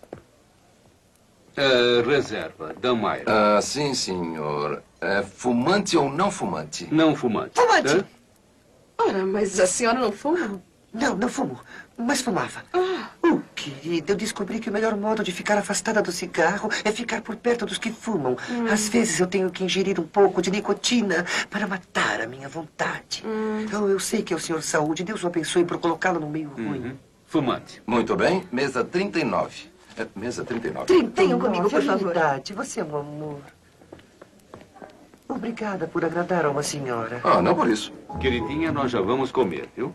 Reserva, Damayra. Sim, senhor. Fumante ou não fumante? Não fumante. Fumante? Ora, mas a senhora não fuma? Não, não fumo. Mas fumava. Querida, eu descobri que o melhor modo de ficar afastada do cigarro é ficar por perto dos que fumam. Às vezes eu tenho que ingerir um pouco de nicotina para matar a minha vontade. Eu sei que é o senhor Saúde. Deus o abençoe por colocá-lo no meio ruim. Fumante. Muito bem. Mesa 39. Mesa 39. 39. Venham comigo, por favor. Verdade, você é um amor. Obrigada por agradar a uma senhora. Não por isso. Queridinha, nós já vamos comer, viu?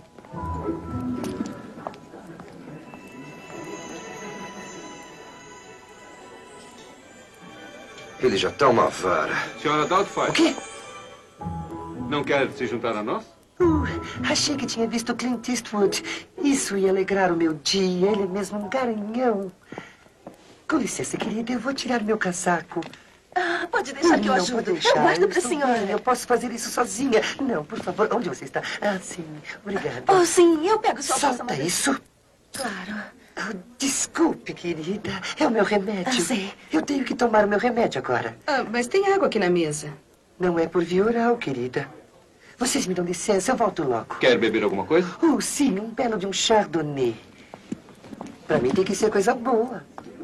Ele já está uma vara. Senhora Doubtfire. O quê? Não quer se juntar a nós? Achei que tinha visto Clint Eastwood. Isso ia alegrar o meu dia. Ele é mesmo um garanhão. Com licença, querida, eu vou tirar meu casaco. Pode deixar que eu ajudo. Pode deixar. Eu guardo pra estou senhora. bem, eu posso fazer isso sozinha. Não, por favor. Onde você está? Ah, sim. Obrigada. Oh, sim, eu pego sua bolsa. Solta isso. Claro. Oh, desculpe, querida. É o meu remédio. Sei. Eu tenho que tomar o meu remédio agora. Mas tem água aqui na mesa. Não é por via oral, querida. Vocês me dão licença, eu volto logo. Quer beber alguma coisa? Oh, sim, um belo de um chardonnay. Pra mim tem que ser coisa boa.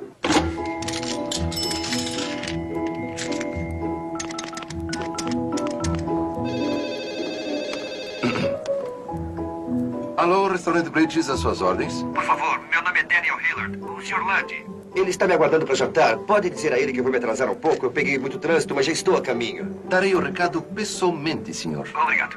Alô, restaurante Bridges, às suas ordens? Por favor, meu nome é Daniel Hillard. O Sr. Lundy. Ele está me aguardando para jantar. Pode dizer a ele que eu vou me atrasar um pouco. Eu peguei muito trânsito, mas já estou a caminho. Darei o recado pessoalmente, senhor. Obrigado.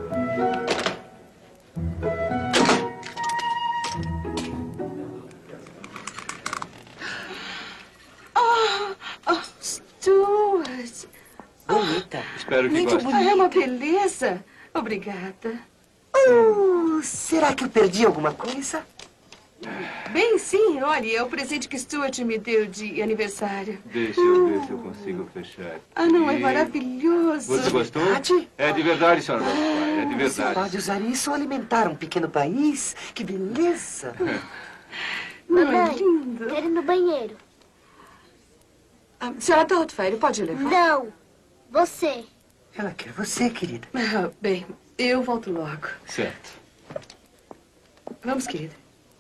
Stuart. Bonita. Espero que Muito goste. bonita. É uma beleza. Obrigada. Será que eu perdi alguma coisa? Bem, sim. Olha, é o presente que Stuart me deu de aniversário. Deixa eu ver se eu consigo fechar. Não, é aqui. maravilhoso. Você gostou? Verdade? É de verdade, senhora Doubtfire. É de Você verdade. pode usar isso ou alimentar um pequeno país? Que beleza! Não é Mamãe, lindo? quero ir no banheiro. Senhora Doubtfire, pode levar? Não, você. Ela quer você, querida. Bem, eu volto logo. Certo. Vamos, querida.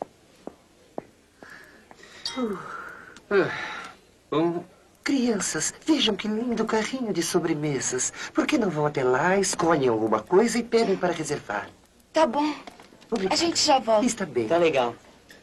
Bom, Crianças, vejam que lindo carrinho de sobremesas. Por que não vão até lá, escolhem alguma coisa e pedem para reservar? Tá bom. Obrigado. A gente já volta. Está bem. Tá legal.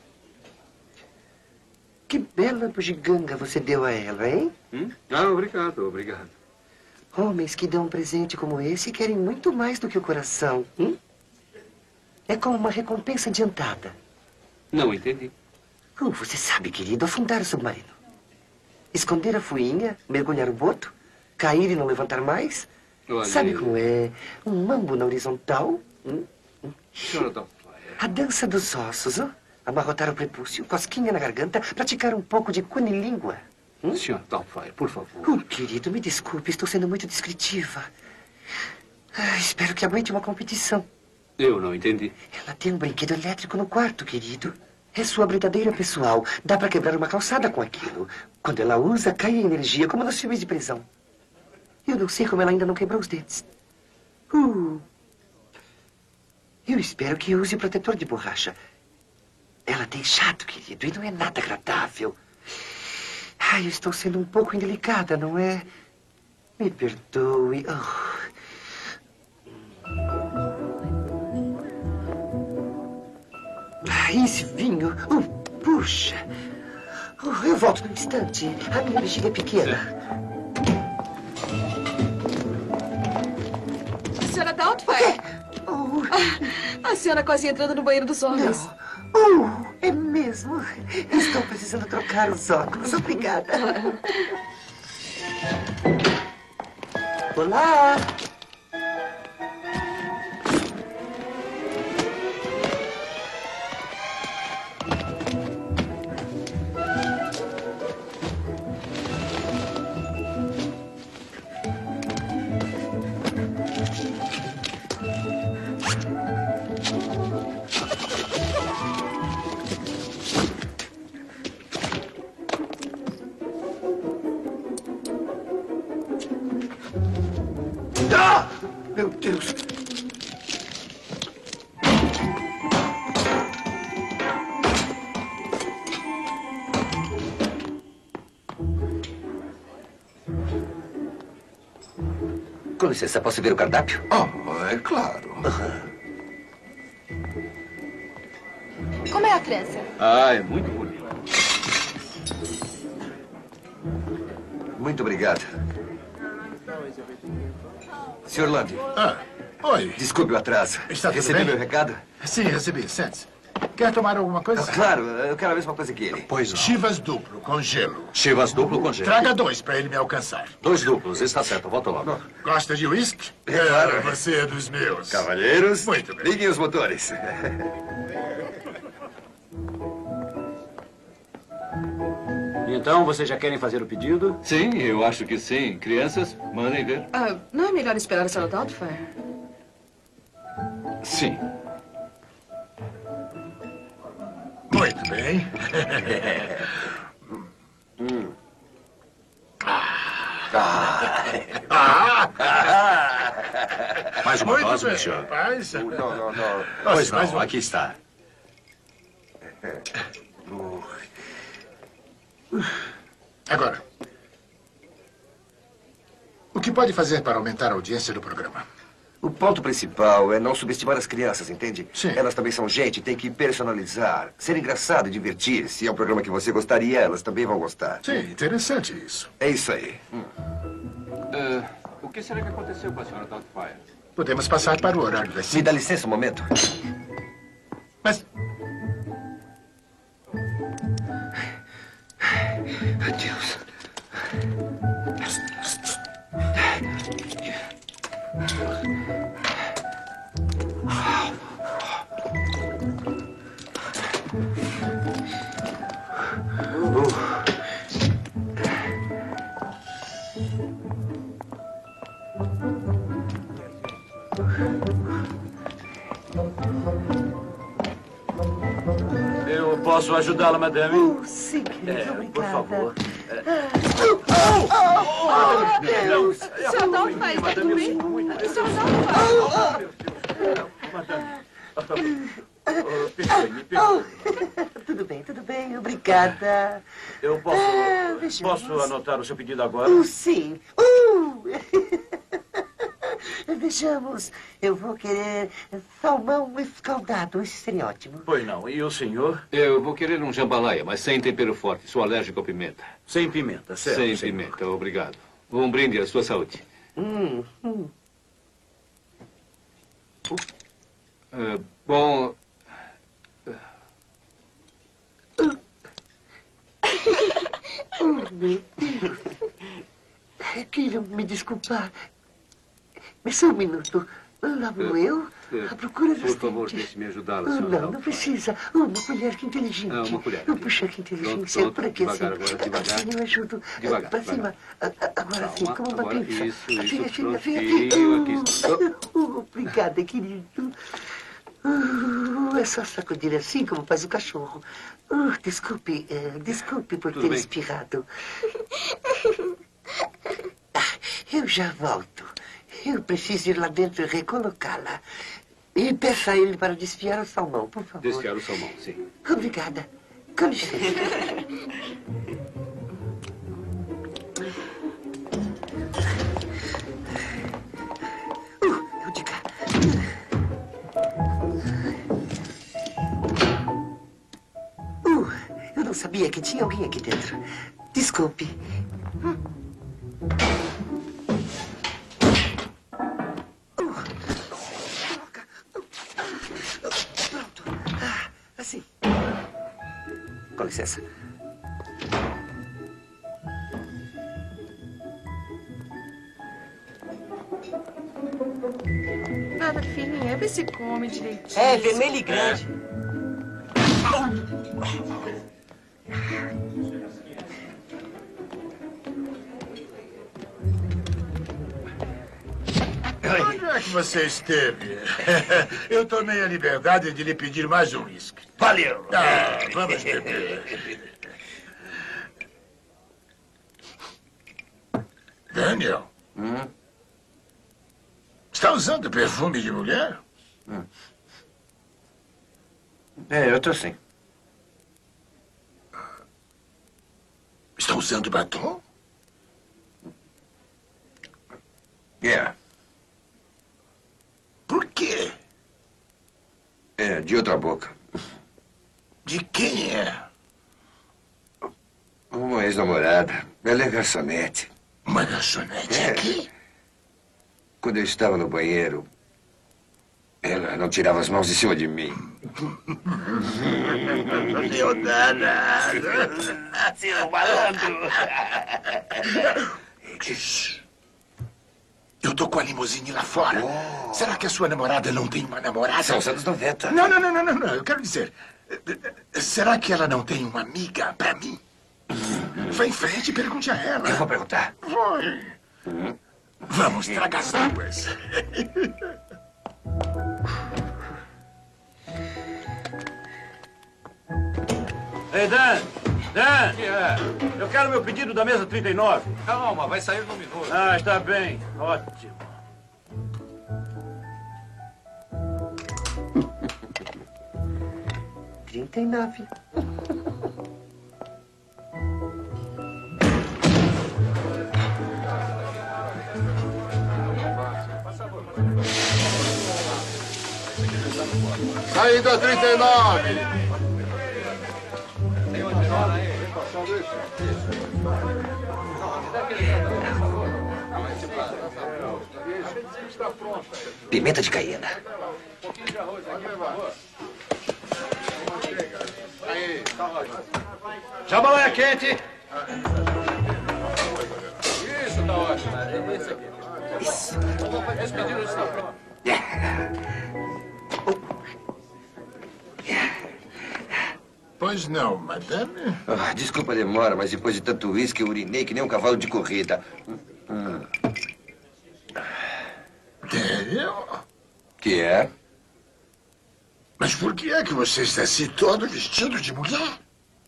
Que bela bugiganga você deu a ela, hein? obrigado, obrigado. Homens que dão um presente como esse querem muito mais do que o coração. É como uma recompensa adiantada. Não entendi. Você sabe, querido, afundar o submarino. Esconder a fuinha, mergulhar o boto, cair e não levantar mais. Olha Sabe aí. como é? Um mambo na horizontal. Senhora Doubtfire. A dança dos ossos, amarrotar o prepúcio, cosquinha na garganta, praticar um pouco de cunilíngua. Senhora Doubtfire, por favor. Querido, me desculpe, estou sendo muito descritiva. Espero que aguente uma competição. Eu não entendi. Ela tem um brinquedo elétrico no quarto, querido. É sua brincadeira pessoal. Dá para quebrar uma calçada com aquilo. Quando ela usa, cai a energia, como nos filmes de prisão. Eu não sei como ela ainda não quebrou os dentes. Eu espero que use o protetor de borracha. Ela tem chato, querido, e não é nada agradável. Eu estou sendo um pouco indelicada, não é? Me perdoe. Esse vinho. Puxa. Eu volto num instante. A minha bexiga é pequena. Senhora Doubtfire. A senhora quase entrando no banheiro dos homens. É mesmo? Estou precisando trocar os óculos. Obrigada. Olá. Meu Deus. Com licença, posso ver o cardápio? É claro. Como é a trança? É muito bonito. Muito obrigado. Sr. Lundy. Oi. Desculpe o atraso. Está tudo Recebi bem? meu recado? Sim, recebi. Sente-se. Quer tomar alguma coisa? Claro, eu quero a mesma coisa que ele. Pois não. Chivas duplo, com gelo. Chivas duplo com gelo. Traga 2 para ele me alcançar. 2 duplos, está certo. Volto logo. Gosta de uísque? Claro. Você é dos meus. Cavalheiros, Muito bem. liguem os motores. Então, vocês já querem fazer o pedido? Sim, eu acho que sim. Crianças, mandem ver. Não é melhor esperar a Sra. Doubtfire? Sim. Muito bem. Mais uma Muito dose, bem, monsieur? rapaz. Não. Pois mais não, um. aqui está. Agora, o que pode fazer para aumentar a audiência do programa? O ponto principal é não subestimar as crianças, entende? Sim. Elas também são gente, tem que personalizar, ser engraçado e divertir. Se é um programa que você gostaria, elas também vão gostar. Sim, interessante isso. É isso aí. O que será que aconteceu com a Sra. Doubtfire? Podemos passar para o horário das 5. Me dá licença um momento. Mas... Adeus. Eu posso ajudá-la, madame? Sim, querido, obrigada. Por favor. Oh, Deus! Sra. Doubtfire, está tudo bem? Sra. Doubtfire! Tudo bem, obrigada. Eu vejamos. posso anotar o seu pedido agora? Sim. Vejamos, eu vou querer salmão escaldado, isso seria ótimo. Pois não. E o senhor? Eu vou querer um jambalaya, mas sem tempero forte. Sou alérgico à pimenta. Sem pimenta, certo? Sem senhor. pimenta, obrigado. Um brinde à sua saúde. Bom... Meu Deus. Queiram me desculpar. Mas só um minuto. Lá vou eu, à procura dos Por favor, dentes. deixe-me ajudá-la, senhora. Não precisa. Uma colher, que inteligente. Uma colher. Puxa, que inteligente. Pronto, Por aqui, devagar, assim. agora, devagar. Assim eu ajudo. Devagar, Para cima. Agora sim, como uma agora, pinça. isso, Assim, prontinho, aqui está. Obrigada, querido. É só sacudir assim como faz o cachorro. Desculpe por Tudo ter bem. espirrado. Eu já volto. Eu preciso ir lá dentro e recolocá-la. E peça a ele para desfiar o salmão, por favor. Desfiar o salmão, sim. Obrigada. Com licença. Eu de cá. Eu não sabia que tinha alguém aqui dentro. Desculpe. Pronto. Assim. Com licença. Nada, filhinha. Vê se come direitinho. Vermelho e grande. Onde é que você esteve? Eu tomei a liberdade de lhe pedir mais um uísque. Valeu. Vamos beber. Daniel. Está usando perfume de mulher? Eu tô sim. Está usando batom? Por quê? É, de outra boca. De quem é? Uma ex-namorada. Ela é garçonete. Uma garçonete aqui? Quando eu estava no banheiro, ela não tirava as mãos de cima de mim. Meu danado. Seu malandro. Eu tô com a limusine lá fora. Será que a sua namorada não tem uma namorada? São os anos 90. Não. Eu quero dizer, será que ela não tem uma amiga pra mim? Vá em frente e pergunte a ela. Eu vou perguntar. Vai. Vamos, traga as duas. Ei, Dan! Dan! Eu quero meu pedido da mesa 39. Calma, vai sair no minuto. Ah, está bem. Ótimo. Saída 39. Pimenta de caiena. Jambalaya quente. Isso, tá ótimo. Isso. Esse pedido está pronto. Pois não, madame. Desculpa a demora, mas depois de tanto uísque, eu urinei que nem um cavalo de corrida. Daniel? Que é? Mas por que é que você está assim todo vestido de mulher?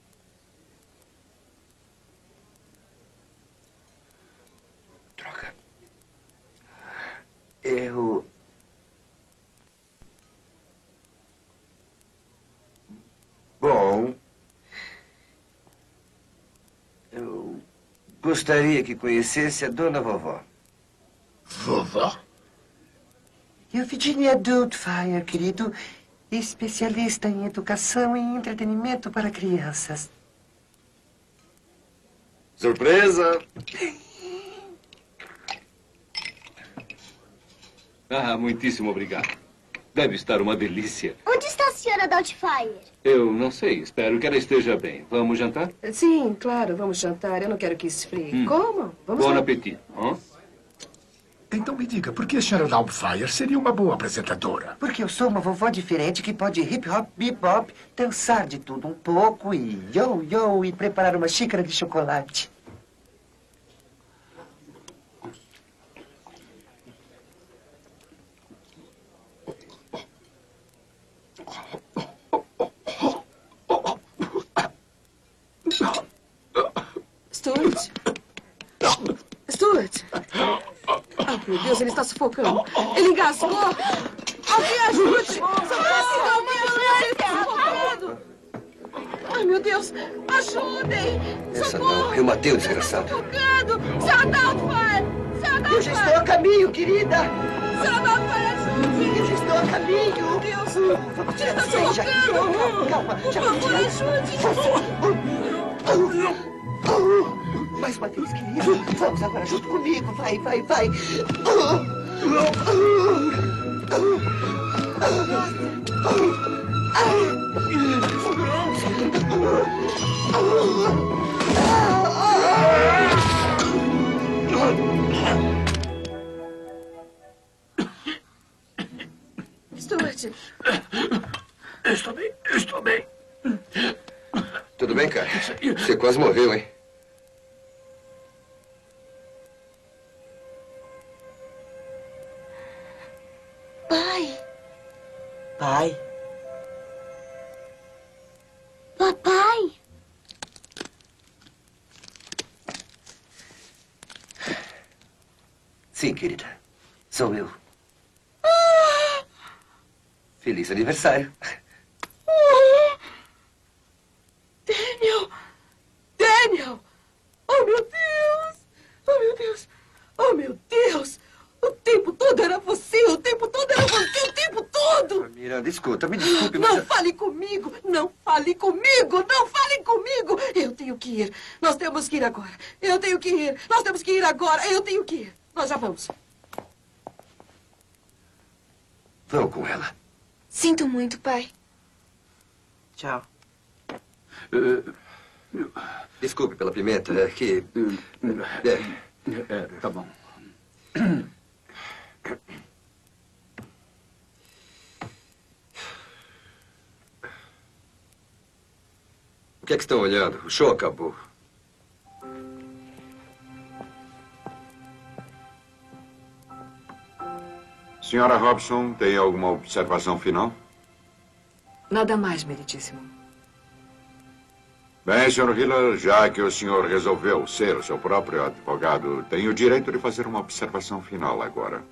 Droga. Eu... Bom... Eu gostaria que conhecesse a dona vovó. Vovó? Eu Virginia Doubtfire, querido. Especialista em educação e entretenimento para crianças. Surpresa! Ah, muitíssimo obrigado. Deve estar uma delícia. Onde está a senhora Doubtfire? Eu não sei, espero que ela esteja bem. Vamos jantar? Sim, claro, vamos jantar. Eu não quero que esfrie. Como? Vamos Bom lá. apetite. Hã? Então me diga, por que a senhora Doubtfire seria uma boa apresentadora? Porque eu sou uma vovó diferente que pode hip-hop, bebop, dançar de tudo um pouco e yo-yo e preparar uma xícara de chocolate. Stuart? Stuart? Oh, meu Deus, ele está sufocando. Ele engasgou. Alguém ajude! Socorro! Ele está sufocando! Ai, meu Deus! Ajudem! Essa não, eu matei o desgraçado. Sufocando! Senhora Doubtfire! Senhora Doubtfire! Eu já estou a caminho, querida! Senhora Doubtfire, ajude! Eu já estou a caminho! Meu Deus! Ele está sufocando! Calma, já Por favor, ajude! Mais uma vez, querido. Vamos agora junto comigo. Vai, vai, vai. Stuart! Estou bem, estou bem. Tudo bem, cara? Você quase morreu, hein? Pai, Pai. papai. Sim, querida. Sou eu. Feliz aniversário. Daniel! Daniel! Oh, meu Deus! Oh, meu Deus! Oh, meu Deus! O tempo todo era você! O tempo todo era você! O tempo todo! Miranda, escuta, me desculpe, mas... Não fale comigo! Não fale comigo! Não fale comigo! Eu tenho que ir. Nós temos que ir agora. Eu tenho que ir. Nós temos que ir agora. Eu tenho que ir. Nós já vamos. Vão com ela. Sinto muito, pai. Tchau. Desculpe pela pimenta, é que... Tá bom. O que é que estão olhando? O show acabou. Senhora Robson, tem alguma observação final? Nada mais, meritíssimo. Bem, Sr. Hiller, já que o senhor resolveu ser o seu próprio advogado, tem o direito de fazer uma observação final agora.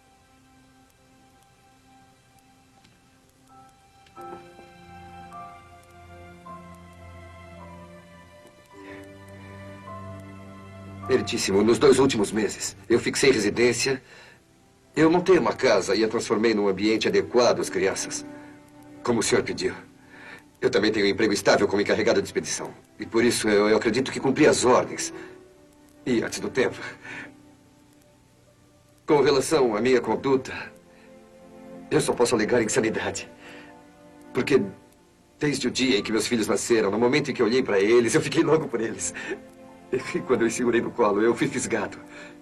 Meritíssimo, nos 2 últimos meses, eu fixei residência, eu montei uma casa e a transformei num ambiente adequado às crianças, como o senhor pediu. Eu também tenho um emprego estável como encarregado de expedição. E por isso eu acredito que cumpri as ordens. E antes do tempo. Com relação à minha conduta, eu só posso alegar insanidade. Porque desde o dia em que meus filhos nasceram, no momento em que eu olhei para eles, eu fiquei louco por eles. E quando eu os segurei no colo, eu fui fisgado.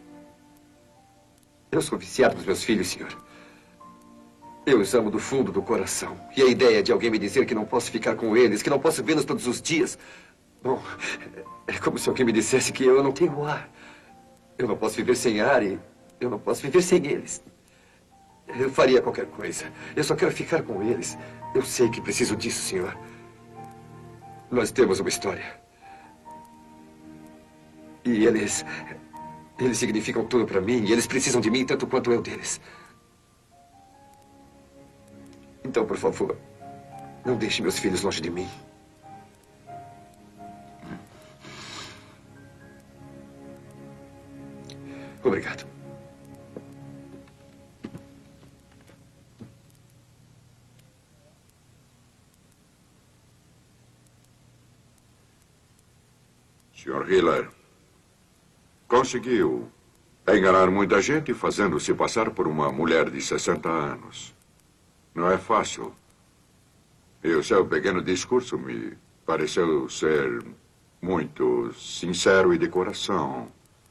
Eu sou viciado nos meus filhos, senhor. Eu os amo do fundo do coração. E a ideia de alguém me dizer que não posso ficar com eles, que não posso vê-los todos os dias... Bom, é como se alguém me dissesse que eu não tenho ar. Eu não posso viver sem ar e eu não posso viver sem eles. Eu faria qualquer coisa. Eu só quero ficar com eles. Eu sei que preciso disso, senhor. Nós temos uma história. E eles significam tudo para mim. E eles precisam de mim tanto quanto eu deles. Então, por favor, não deixe meus filhos longe de mim. Obrigado. Sr. Hiller, conseguiu enganar muita gente fazendo-se passar por uma mulher de 60 anos. Não é fácil. E o seu pequeno discurso me pareceu ser muito sincero e de coração.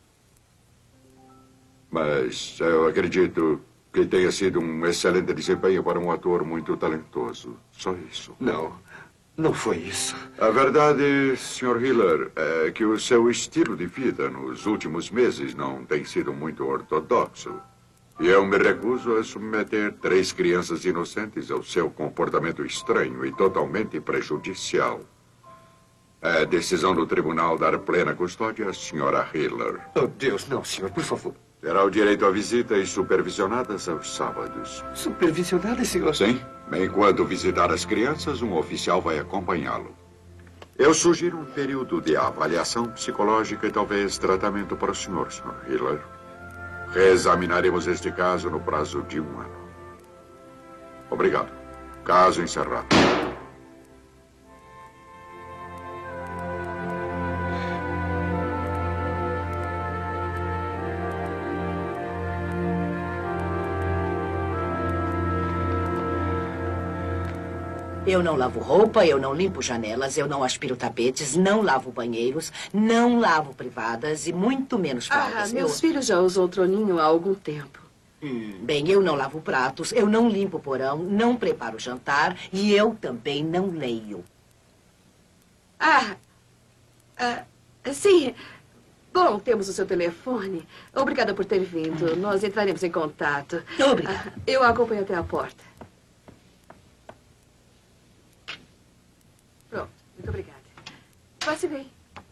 Mas eu acredito que tenha sido um excelente desempenho para um ator muito talentoso. Só isso. Não foi isso. A verdade, Sr. Hiller, é que o seu estilo de vida nos últimos meses não tem sido muito ortodoxo. E eu me recuso a submeter 3 crianças inocentes ao seu comportamento estranho e totalmente prejudicial. É decisão do tribunal dar plena custódia à Sra. Hiller. Oh, Deus, não, senhor, por favor. Terá o direito a visitas supervisionadas aos sábados. Supervisionadas, senhor? Sim. Enquanto visitar as crianças, um oficial vai acompanhá-lo. Eu sugiro um período de avaliação psicológica e talvez tratamento para o senhor, Sr. Hiller. Reexaminaremos este caso no prazo de 1 ano. Obrigado. Caso encerrado. Eu não lavo roupa, eu não limpo janelas, eu não aspiro tapetes, não lavo banheiros, não lavo privadas e muito menos fraldas. Meus filhos já usam o troninho há algum tempo. Bem, eu não lavo pratos, eu não limpo o porão, não preparo jantar e eu também não leio. Sim. Bom, temos o seu telefone. Obrigada por ter vindo. Nós entraremos em contato. Obrigada. Eu a acompanho até a porta. Pronto, muito obrigada. Passe bem.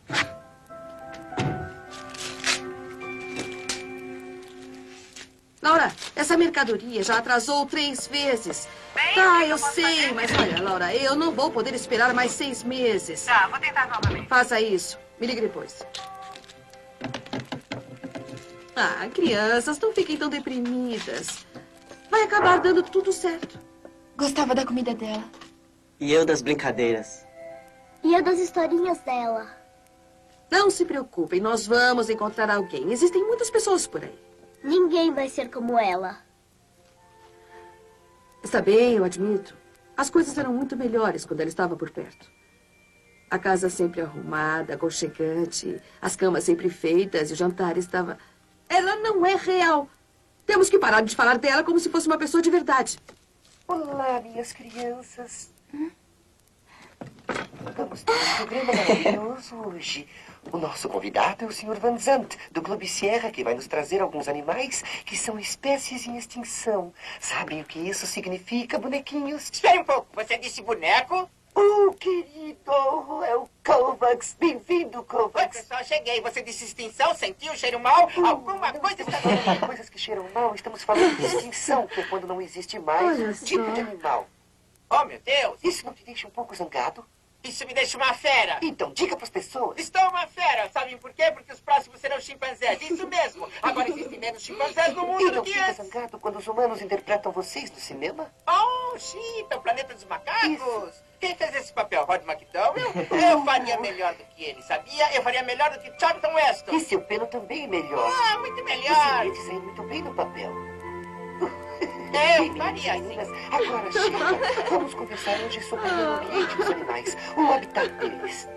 Laura, essa mercadoria já atrasou 3 vezes. Eu sei, mas olha, Laura, eu não vou poder esperar mais 6 meses. Tá, vou tentar novamente. Faça isso. Me ligue depois. Crianças, não fiquem tão deprimidas. Vai acabar dando tudo certo. Gostava da comida dela. E eu das brincadeiras. E eu das historinhas dela. Não se preocupem, nós vamos encontrar alguém. Existem muitas pessoas por aí. Ninguém vai ser como ela. Está bem, eu admito. As coisas eram muito melhores quando ela estava por perto. A casa sempre arrumada, aconchegante, as camas sempre feitas e o jantar estava... Ela não é real. Temos que parar de falar dela como se fosse uma pessoa de verdade. Olá, minhas crianças. Vamos ter um programa maravilhoso hoje. O nosso convidado é o Sr. Van Zandt, do Clube Sierra, que vai nos trazer alguns animais que são espécies em extinção. Sabem o que isso significa, bonequinhos? Espere um pouco, você disse boneco? Oh, querido, é o Kovacs. Bem-vindo, Kovacs. Oi, pessoal, cheguei. Você disse extinção, sentiu, cheiro mal? Alguma coisa está... Coisas que cheiram mal, estamos falando de extinção, que é quando não existe mais um tipo de animal. Oh, meu Deus! Isso não te deixa um pouco zangado? Isso me deixa uma fera. Então, diga para as pessoas. Estou uma fera. Sabem por quê? Porque os próximos serão chimpanzés. Isso mesmo. Agora existem menos chimpanzés no mundo do que antes. E não fica zangado quando os humanos interpretam vocês no cinema? Oh, Cheetah, o planeta dos macacos. Isso. Quem fez esse papel? Rod McDowell? Eu faria melhor do que ele, sabia? Eu faria melhor do que Charlton Heston. E seu pelo também é melhor. Ah, muito melhor. Você ia sair muito bem no papel. Eu faria, sim. Agora, chega. Vamos conversar hoje sobre o meio ambiente dos animais, o habitat deles.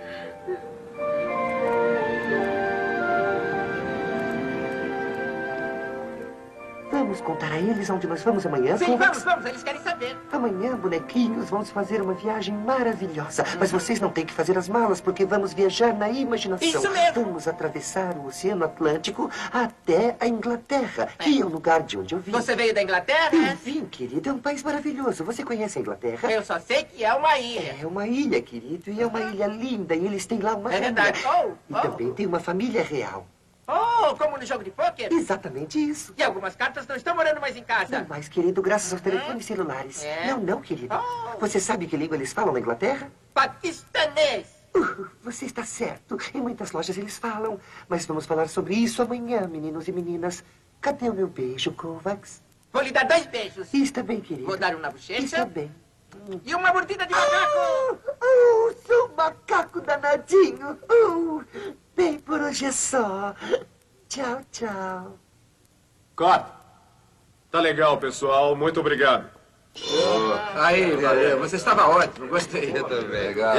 Vamos contar a eles onde nós vamos amanhã? Sim, vamos, eles querem saber. Amanhã, bonequinhos, vamos fazer uma viagem maravilhosa. Mas vocês não têm que fazer as malas, porque vamos viajar na imaginação. Isso mesmo. Vamos atravessar o Oceano Atlântico até a Inglaterra, que é o lugar de onde eu vim. Você veio da Inglaterra? Eu vim, querido. É um país maravilhoso. Você conhece a Inglaterra? Eu só sei que é uma ilha. É uma ilha, querido, e é uma ilha linda. E eles têm lá uma família. É verdade. E também tem uma família real. Oh, como no jogo de pôquer? Exatamente isso. E algumas cartas não estão morando mais em casa. Não mais, querido, graças aos telefones celulares. Não, querido. Você sabe que língua eles falam na Inglaterra? Paquistanês. Você está certo. Em muitas lojas eles falam. Mas vamos falar sobre isso amanhã, meninos e meninas. Cadê o meu beijo, Kovacs? Vou lhe dar 2 beijos. Está bem, querido. Vou dar um na bochecha. Está bem. E uma mordida de macaco. Sou um macaco danadinho. Bem, por hoje é só. Tchau, tchau. Corta. Tá legal, pessoal. Muito obrigado. Aí, valeu. Você estava ótimo. Gostei. Eu também. Legal.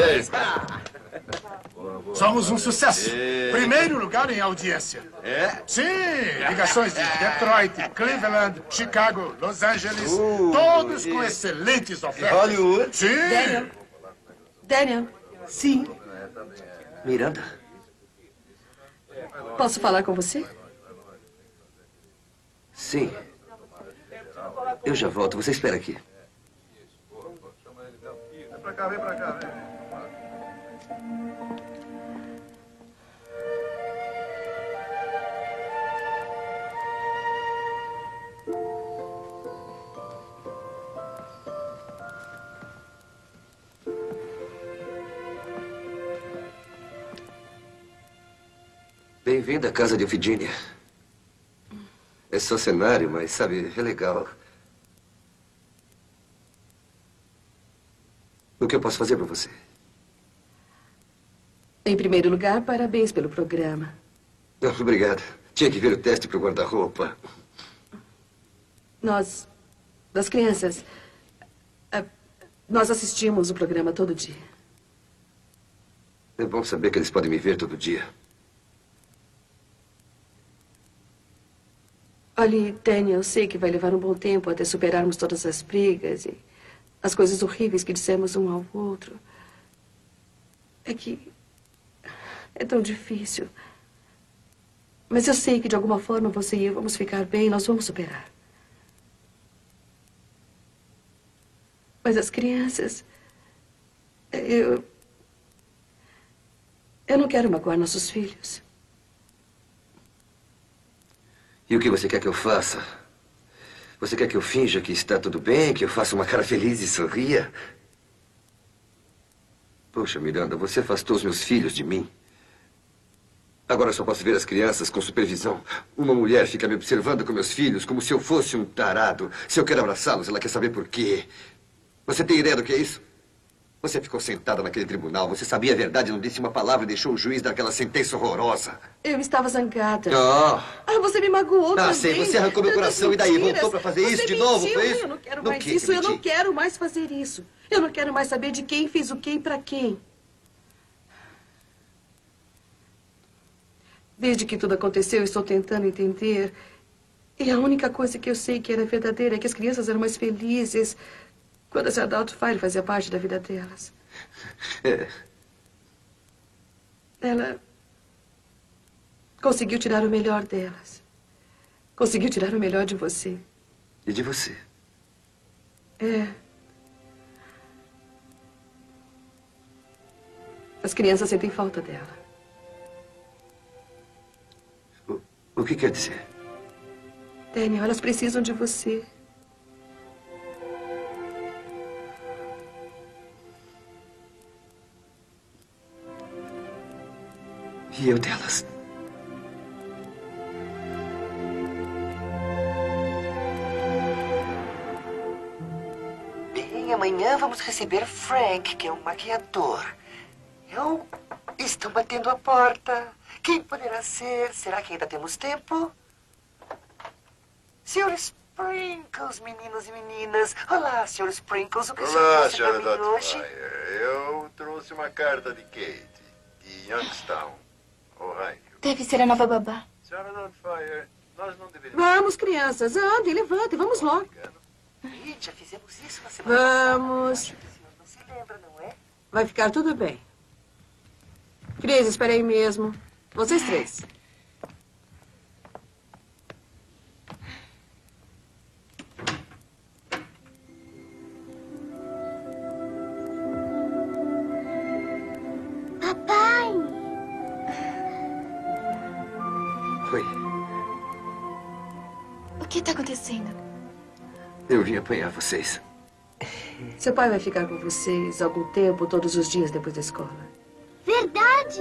Somos um sucesso. Primeiro lugar em audiência. É? Sim, ligações de Detroit, Cleveland, Chicago, Los Angeles, todos com excelentes ofertas. Hollywood. Sim. Daniel. Sim. Miranda? Posso falar com você? Sim. Eu já volto. Você espera aqui. Vem pra cá, vem. Bem-vindo à casa de Efigênia. É só cenário, mas, sabe, é legal. O que eu posso fazer para você? Em primeiro lugar, parabéns pelo programa. Obrigado. Tinha que ver o teste para o guarda-roupa. Nós, das crianças, nós assistimos o programa todo dia. É bom saber que eles podem me ver todo dia. Olhe, Daniel, eu sei que vai levar um bom tempo até superarmos todas as brigas e as coisas horríveis que dissemos um ao outro. É que é tão difícil. Mas eu sei que de alguma forma você e eu vamos ficar bem, nós vamos superar. Mas as crianças... Eu não quero magoar nossos filhos. E o que você quer que eu faça? Você quer que eu finja que está tudo bem, que eu faça uma cara feliz e sorria? Poxa, Miranda, você afastou os meus filhos de mim. Agora eu só posso ver as crianças com supervisão. Uma mulher fica me observando com meus filhos como se eu fosse um tarado. Se eu quero abraçá-los, ela quer saber por quê. Você tem ideia do que é isso? Você ficou sentada naquele tribunal. Você sabia a verdade, não disse uma palavra e deixou o juiz dar aquela sentença horrorosa. Eu estava zangada. Você me magoou também. Sei, você arrancou meu coração e daí? Voltou para fazer isso de novo, foi isso? Eu não quero mais isso, eu não quero mais fazer isso. Eu não quero mais saber de quem fez o quê e para quem. Desde que tudo aconteceu, eu estou tentando entender. E a única coisa que eu sei que era verdadeira é que as crianças eram mais felizes quando essa Doubtfire fazia parte da vida delas. Ela Conseguiu tirar o melhor delas. Conseguiu tirar o melhor de você. E de você. É. As crianças sentem falta dela. O que quer dizer? Daniel, elas precisam de você. E eu delas? Bem, amanhã vamos receber Frank, que é um maquiador. Estão batendo a porta. Quem poderá ser? Será que ainda temos tempo? Sr. Sprinkles, meninos e meninas. Olá, Sr. Sprinkles. O que o senhor Olá, trouxe senhora para mim hoje? Doubtfire. Eu trouxe uma carta de Kate, de Youngstown, Ohio. Deve ser a nova babá. Senhora Doubtfire, nós não deveríamos... Vamos, crianças. Andem, levantem. Vamos logo. Já fizemos isso na semana passada. Vamos. Acho que o senhor não se lembra, não é? Vai ficar tudo bem. Cris, espere aí mesmo. Vocês três. Papai! Oi. O que está acontecendo? Eu vim apanhar vocês. Seu pai vai ficar com vocês algum tempo, todos os dias depois da escola. Verdade!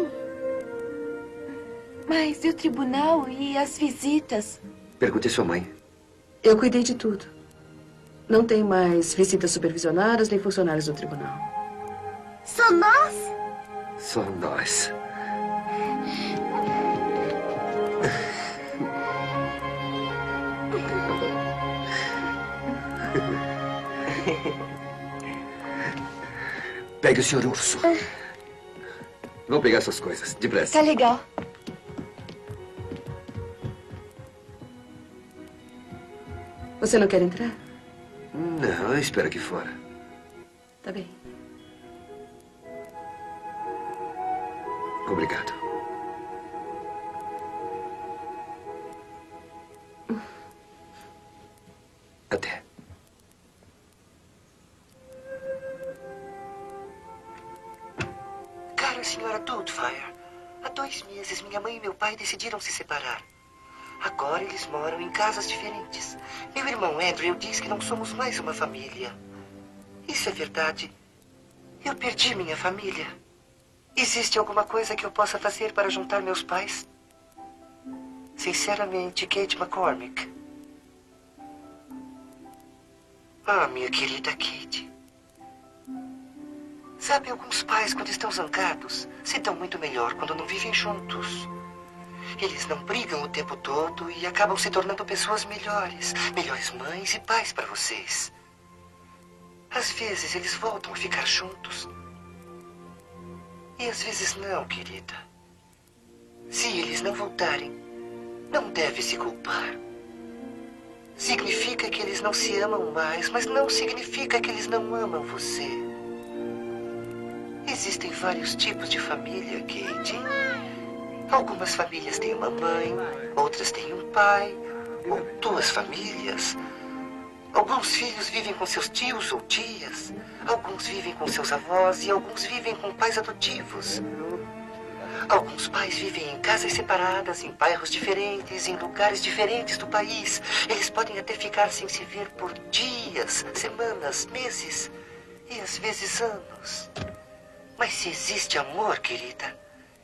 Mas e o tribunal e as visitas? Pergunte à sua mãe. Eu cuidei de tudo. Não tem mais visitas supervisionadas nem funcionários do tribunal. Só nós? Só nós. Pegue o Sr. Urso. Vamos pegar suas coisas, depressa. Tá legal. Você não quer entrar? Não, eu espero aqui fora. Tá bem. Obrigado. Até. Cara, senhora Doubtfire, há 2 meses minha mãe e meu pai decidiram se separar. Agora eles moram em casas diferentes. Meu irmão Andrew diz que não somos mais uma família. Isso é verdade. Eu perdi minha família. Existe alguma coisa que eu possa fazer para juntar meus pais? Sinceramente, Kate McCormick. Ah, minha querida Kate. Sabe, alguns pais, quando estão zangados, se dão muito melhor quando não vivem juntos. Eles não brigam o tempo todo e acabam se tornando pessoas melhores. Melhores mães e pais para vocês. Às vezes eles voltam a ficar juntos. E às vezes não, querida. Se eles não voltarem, não deve se culpar. Significa que eles não se amam mais, mas não significa que eles não amam você. Existem vários tipos de família, Kate. Algumas famílias têm uma mãe, outras têm um pai, ou 2 famílias. Alguns filhos vivem com seus tios ou tias, alguns vivem com seus avós e alguns vivem com pais adotivos. Alguns pais vivem em casas separadas, em bairros diferentes, em lugares diferentes do país. Eles podem até ficar sem se ver por dias, semanas, meses e às vezes anos. Mas se existe amor, querida,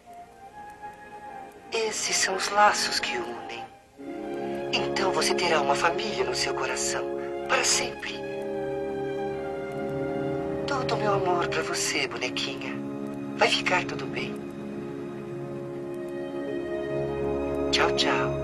esses são os laços que unem. Então você terá uma família no seu coração, para sempre. Todo o meu amor para você, bonequinha. Vai ficar tudo bem. Tchau, tchau.